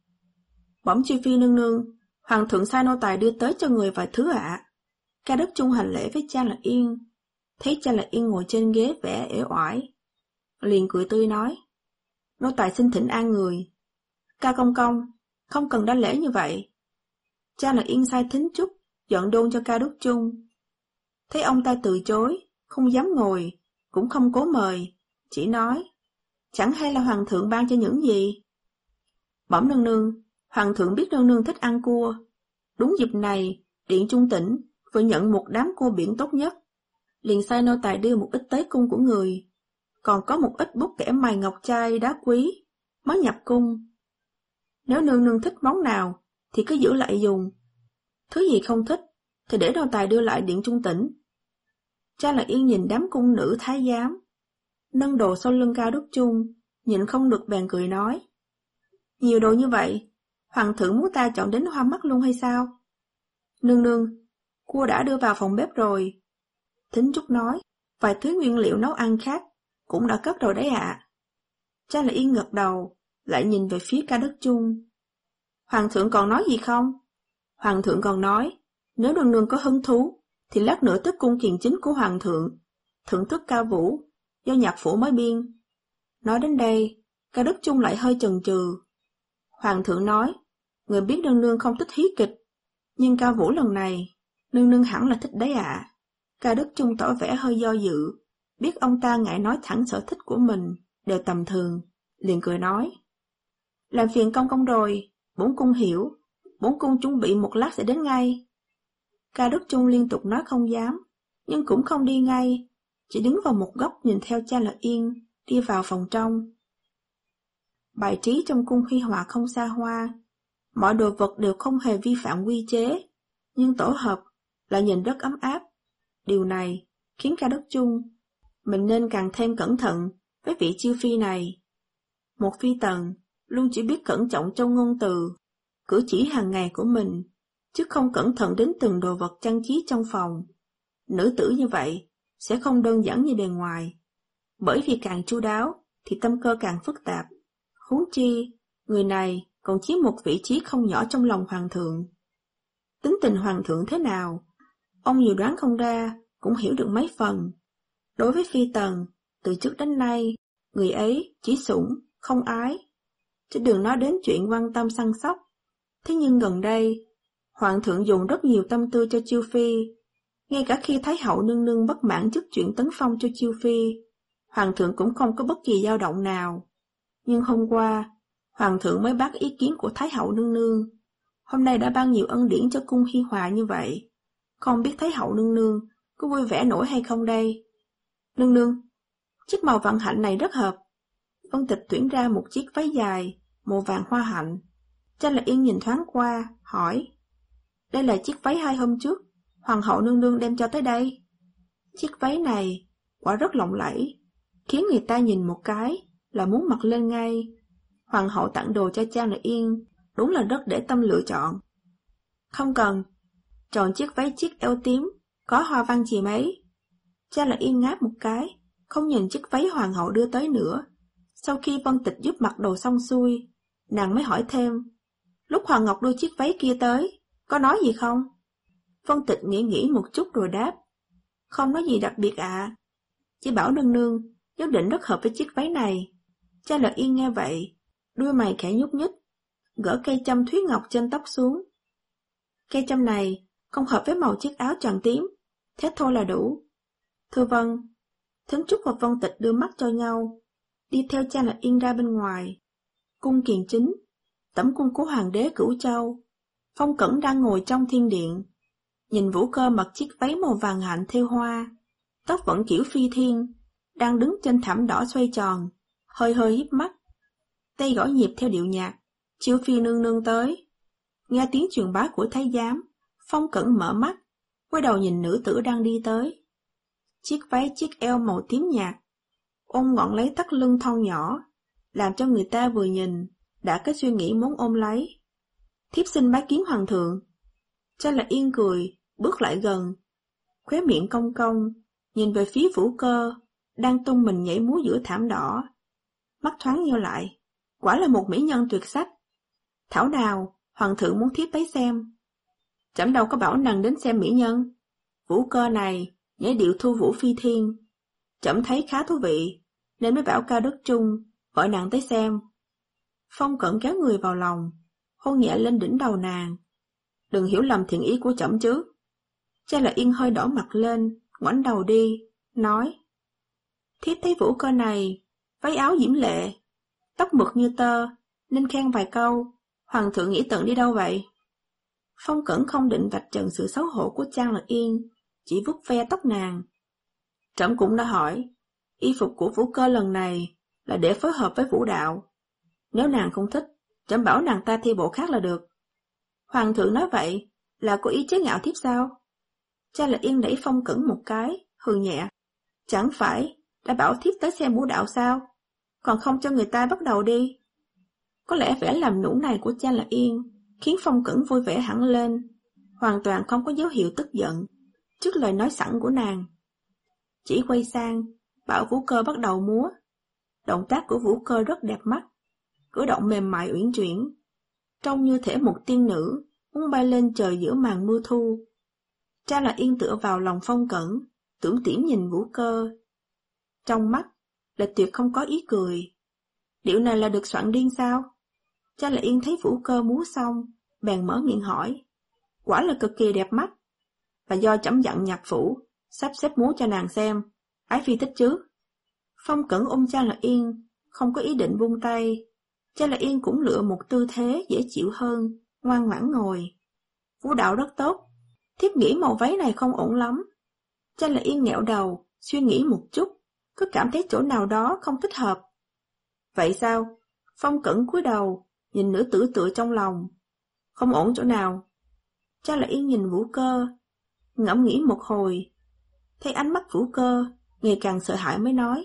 Bẩm Chiêu Phi nương nương, hoàng thượng sai nô tài đưa tới cho người vài thứ ạ. À. Ca Đức Chung hành lễ với Cha là Yên, thấy Cha là Yên ngồi trên ghế vẻ uể oải, liền cười tươi nói, nô tài xin thỉnh an người. Cao Công Công, không cần đa lễ như vậy. Cha là Yên sai Thính Trúc dọn đôn cho Ca Đức Chung. Thấy ông ta từ chối, không dám ngồi, cũng không cố mời, chỉ nói, chẳng hay là hoàng thượng ban cho những gì? Bẩm nương nương, hoàng thượng biết nương nương thích ăn cua. Đúng dịp này, Điện Trung Tỉnh vừa nhận một đám cua biển tốt nhất, liền sai nô tài đưa một ít tới cung của người, còn có một ít bút kẻ mài ngọc trai đá quý mới nhập cung. Nếu nương nương thích món nào thì cứ giữ lại dùng, thứ gì không thích thì để nô tài đưa lại Điện Trung Tỉnh. Cha là Yên nhìn đám cung nữ thái giám nâng đồ sau lưng Cao Đức Chung, nhịn không được bèn cười nói, nhiều đồ như vậy, hoàng thượng muốn ta chọn đến hoa mắt luôn hay sao? Nương nương, cua đã đưa vào phòng bếp rồi. Thính Trúc nói, vài thứ nguyên liệu nấu ăn khác cũng đã cất rồi đấy ạ. À. Cha là Yên gật đầu, lại nhìn về phía Ca Đức Chung. Hoàng thượng còn nói gì không? Hoàng thượng còn nói, nếu nương nương có hứng thú, thì lát nữa tiếp cung kiền chính của hoàng thượng, thưởng thức ca vũ, do nhạc phủ mới biên. Nói đến đây, Ca Đức Chung lại hơi chần chừ. Hoàng thượng nói, người biết nương nương không thích hí kịch, nhưng ca vũ lần này, nương nương hẳn là thích đấy ạ. À. Ca Đức Chung tỏ vẻ hơi do dự, biết ông ta ngại nói thẳng sở thích của mình, đều tầm thường, liền cười nói. Làm phiền công công rồi, bổn cung hiểu, bổn cung chuẩn bị một lát sẽ đến ngay. Ca Đức Chung liên tục nói không dám, nhưng cũng không đi ngay, chỉ đứng vào một góc nhìn theo Cha là Yên, đi vào phòng trong. Bài trí trong cung huy hòa không xa hoa, mọi đồ vật đều không hề vi phạm quy chế, nhưng tổ hợp là nhìn rất ấm áp. Điều này khiến Ca Đức Chung mình nên càng thêm cẩn thận với vị chiêu phi này. Một phi tần luôn chỉ biết cẩn trọng trong ngôn từ, cử chỉ hàng ngày của mình, chứ không cẩn thận đến từng đồ vật trang trí trong phòng. Nữ tử như vậy sẽ không đơn giản như bề ngoài, bởi vì càng chu đáo thì tâm cơ càng phức tạp. Huống chi, người này còn chiếm một vị trí không nhỏ trong lòng hoàng thượng. Tính tình hoàng thượng thế nào, ông dù đoán không ra, cũng hiểu được mấy phần. Đối với phi tần, từ trước đến nay, người ấy chỉ sủng, không ái. Chứ đừng nói đến chuyện quan tâm săn sóc. Thế nhưng gần đây, hoàng thượng dùng rất nhiều tâm tư cho Chiêu Phi. Ngay cả khi Thái hậu nương nương bất mãn trước chuyện tấn phong cho Chiêu Phi, hoàng thượng cũng không có bất kỳ dao động nào. Nhưng hôm qua, hoàng thượng mới bác ý kiến của Thái hậu nương nương. Hôm nay đã ban nhiều ân điển cho cung hi hòa như vậy. Không biết Thái hậu nương nương có vui vẻ nổi hay không đây? Nương nương, chiếc màu vạn hạnh này rất hợp. Vân Tịch tuyển ra một chiếc váy dài, màu vàng hoa hạnh. Cha là Yên nhìn thoáng qua, hỏi. Đây là chiếc váy hai hôm trước, hoàng hậu nương nương đem cho tới đây. Chiếc váy này quả rất lộng lẫy, khiến người ta nhìn một cái là muốn mặc lên ngay. Hoàng hậu tặng đồ cho Cha là Yên, đúng là rất để tâm lựa chọn. Không cần, chọn chiếc váy chiếc eo tím, có hoa văn gì mấy. Cha là Yên ngáp một cái, không nhìn chiếc váy hoàng hậu đưa tới nữa. Sau khi Vân Tịch giúp mặc đồ xong xuôi, nàng mới hỏi thêm, lúc Hoàng Ngọc đưa chiếc váy kia tới, có nói gì không? Vân Tịch nghĩ nghĩ một chút rồi đáp, không nói gì đặc biệt ạ. À. Chỉ bảo nương nương, nhất định rất hợp với chiếc váy này. Cha là Yên nghe vậy, đuôi mày khẽ nhúc nhích, gỡ cây châm thúy ngọc trên tóc xuống. Cây châm này không hợp với màu chiếc áo tròn tím, thế thôi là đủ. Thưa vâng. Thính Trúc và Vân Tịch đưa mắt cho nhau, đi theo Cha là Yên ra bên ngoài. Cung kiền chính, tẩm cung của hoàng đế Cửu Châu. Phong Cẩn đang ngồi trong thiên điện, nhìn Vũ Cơ mặc chiếc váy màu vàng hạnh thêu hoa, tóc vẫn kiểu phi thiên, đang đứng trên thảm đỏ xoay tròn, hơi hơi híp mắt. Tay gõ nhịp theo điệu nhạc, Chiêu Phi nương nương tới. Nghe tiếng truyền bá của thái giám, Phong Cẩn mở mắt, quay đầu nhìn nữ tử đang đi tới. chiếc váy chiếc eo màu tím nhạt, ôm gọn lấy thắt lưng thon nhỏ, làm cho người ta vừa nhìn, đã có suy nghĩ muốn ôm lấy. Thiếp xin bái kiến hoàng thượng. Cha là Yên cười, bước lại gần, khóe miệng cong cong, nhìn về phía Vũ Cơ, đang tung mình nhảy múa giữa thảm đỏ. Mắt thoáng nheo lại, quả là một mỹ nhân tuyệt sắc. Thảo nào, hoàng thượng muốn thiếp tới xem. Trẫm đâu có bảo nàng đến xem mỹ nhân. Vũ Cơ này, nhảy điệu thu vũ phi thiên. Trẫm thấy khá thú vị, nên mới bảo Cao Đức Trung, gọi nàng tới xem. Phong Cẩn kéo người vào lòng, hôn nhẹ lên đỉnh đầu nàng. Đừng hiểu lầm thiện ý của trẫm chứ. Cha là Yên hơi đỏ mặt lên, ngoảnh đầu đi, nói. Thiếp thấy Vũ Cơ này, váy áo diễm lệ, tóc mượt như tơ, nên khen vài câu. Hoàng thượng nghĩ tận đi đâu vậy? Phong Cẩn không định vạch trần sự xấu hổ của Trang Lạc Yên, chỉ vuốt ve tóc nàng. Trẫm cũng đã hỏi, y phục của Vũ Cơ lần này là để phối hợp với vũ đạo. Nếu nàng không thích, trẫm bảo nàng ta thi bộ khác là được. Hoàng thượng nói vậy là có ý chế ngạo thiếp sao? Cha Lạc Yên đẩy Phong Cẩn một cái, hừ nhẹ. Chẳng phải đã bảo thiếp tới xem vũ đạo sao? Còn không cho người ta bắt đầu đi. Có lẽ vẻ làm nũng này của cha Lạc Yên khiến Phong Cẩn vui vẻ hẳn lên, hoàn toàn không có dấu hiệu tức giận trước lời nói sẵn của nàng. Chỉ quay sang, bảo Vũ Cơ bắt đầu múa. Động tác của Vũ Cơ rất đẹp mắt, cử động mềm mại uyển chuyển, trông như thể một tiên nữ muốn bay lên trời giữa màn mưa thu. Cha Lạc Yên tựa vào lòng Phong Cẩn, tưởng tỉm nhìn Vũ Cơ. Trong mắt là tuyệt không có ý cười. Điệu này là được soạn riêng sao? Cha Lạc Yên thấy Vũ Cơ múa xong, bèn mở miệng hỏi. Quả là cực kỳ đẹp mắt. Và do trẫm dặn nhạc phủ, sắp xếp múa cho nàng xem. Ái phi thích chứ? Phong Cẩn ôm cha Lạc Yên, không có ý định buông tay. Cha Lạc Yên cũng lựa một tư thế dễ chịu hơn, ngoan ngoãn ngồi. Vũ đạo rất tốt. Thiếp nghĩ màu váy này không ổn lắm. Cha Lạc Yên nghẹo đầu, suy nghĩ một chút, cứ cảm thấy chỗ nào đó không thích hợp. Vậy sao? Phong Cẩn cúi đầu, nhìn nữ tử tựa trong lòng. Không ổn chỗ nào? Cha Lạc Yên nhìn Vũ Cơ, ngẫm nghĩ một hồi, thấy ánh mắt Vũ Cơ ngày càng sợ hãi mới nói.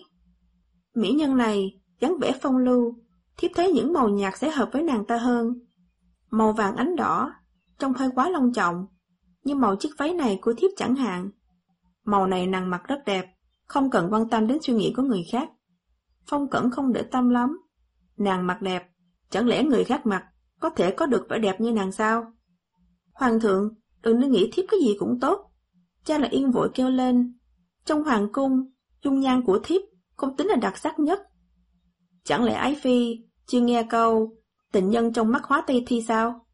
Mỹ nhân này dáng vẻ phong lưu, thiếp thấy những màu nhạt sẽ hợp với nàng ta hơn. Màu vàng ánh đỏ, trông hơi quá long trọng, như màu chiếc váy này của thiếp chẳng hạn. Màu này nàng mặc rất đẹp, không cần quan tâm đến suy nghĩ của người khác. Phong Cẩn không để tâm lắm. Nàng mặc đẹp, chẳng lẽ người khác mặc có thể có được vẻ đẹp như nàng sao? Hoàng thượng, đừng nên nghĩ thiếp cái gì cũng tốt. Cha Lạc Yên vội kêu lên. Trong hoàng cung, dung nhan của thiếp không tính là đặc sắc nhất. Chẳng lẽ ái phi chưa nghe câu tình nhân trong mắt hóa tây thi sao?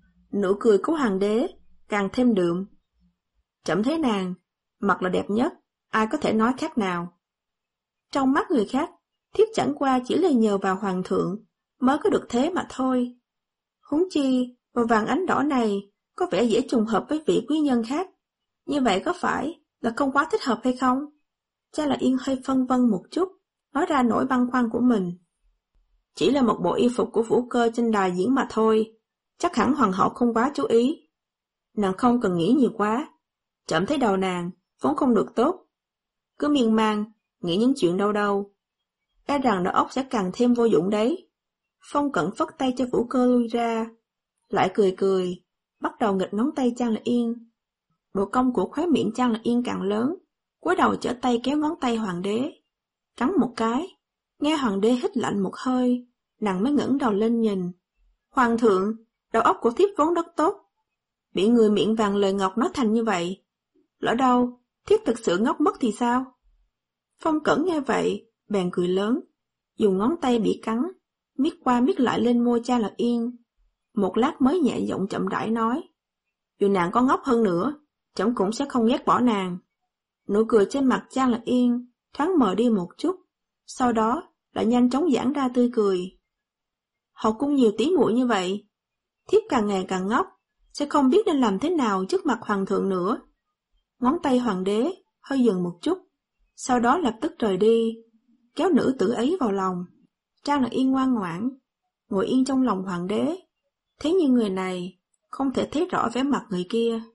Nụ cười của hoàng đế càng thêm đượm. Trẫm thấy nàng mặc là đẹp nhất, ai có thể nói khác nào. Trong mắt người khác, thiếp chẳng qua chỉ là nhờ vào hoàng thượng mới có được thế mà thôi. Huống chi màu vàng ánh đỏ này có vẻ dễ trùng hợp với vị quý nhân khác. Như vậy có phải là không quá thích hợp hay không? Cha Lạc Yên hơi phân vân một chút, nói ra nỗi băn khoăn của mình. Chỉ là một bộ y phục của Vũ Cơ trên đài diễn mà thôi, chắc hẳn hoàng hậu không quá chú ý. Nàng không cần nghĩ nhiều quá, trẫm thấy đầu nàng vốn không được tốt. Cứ miên man, nghĩ những chuyện đâu đâu. E rằng đầu óc sẽ càng thêm vô dụng đấy. Phong Cẩn phất tay cho Vũ Cơ lui ra, lại cười cười, bắt đầu nghịch ngón tay Trang Lạc Yên. Độ cong của khóe miệng Trang Lạc Yên càng lớn, cúi đầu trở tay kéo ngón tay hoàng đế. Cắn một cái, nghe hoàng đế hít lạnh một hơi, nàng mới ngẩng đầu lên nhìn. Hoàng thượng, đầu óc của thiếp vốn rất tốt. Bị người miệng vàng lời ngọc nói thành như vậy. Lỡ đâu, thiếp thực sự ngốc mất thì sao? Phong Cẩn nghe vậy, bèn cười lớn, dùng ngón tay bị cắn, miết qua miết lại lên môi Trang Lạc Yên. Một lát mới nhẹ giọng chậm rãi nói. Dù nàng có ngốc hơn nữa, trẫm cũng sẽ không ghét bỏ nàng. Nụ cười trên mặt Trang Lạc Yên thoáng mờ đi một chút, sau đó lại nhanh chóng giãn ra tươi cười. Hậu cung nhiều tỷ muội như vậy, thiếp càng ngày càng ngốc, sẽ không biết nên làm thế nào trước mặt hoàng thượng nữa. Ngón tay hoàng đế hơi dừng một chút, sau đó lập tức rời đi, kéo nữ tử ấy vào lòng. Trang Lạc Yên ngoan ngoãn, ngồi yên trong lòng hoàng đế. Thế nhưng người này không thể thấy rõ vẻ mặt người kia.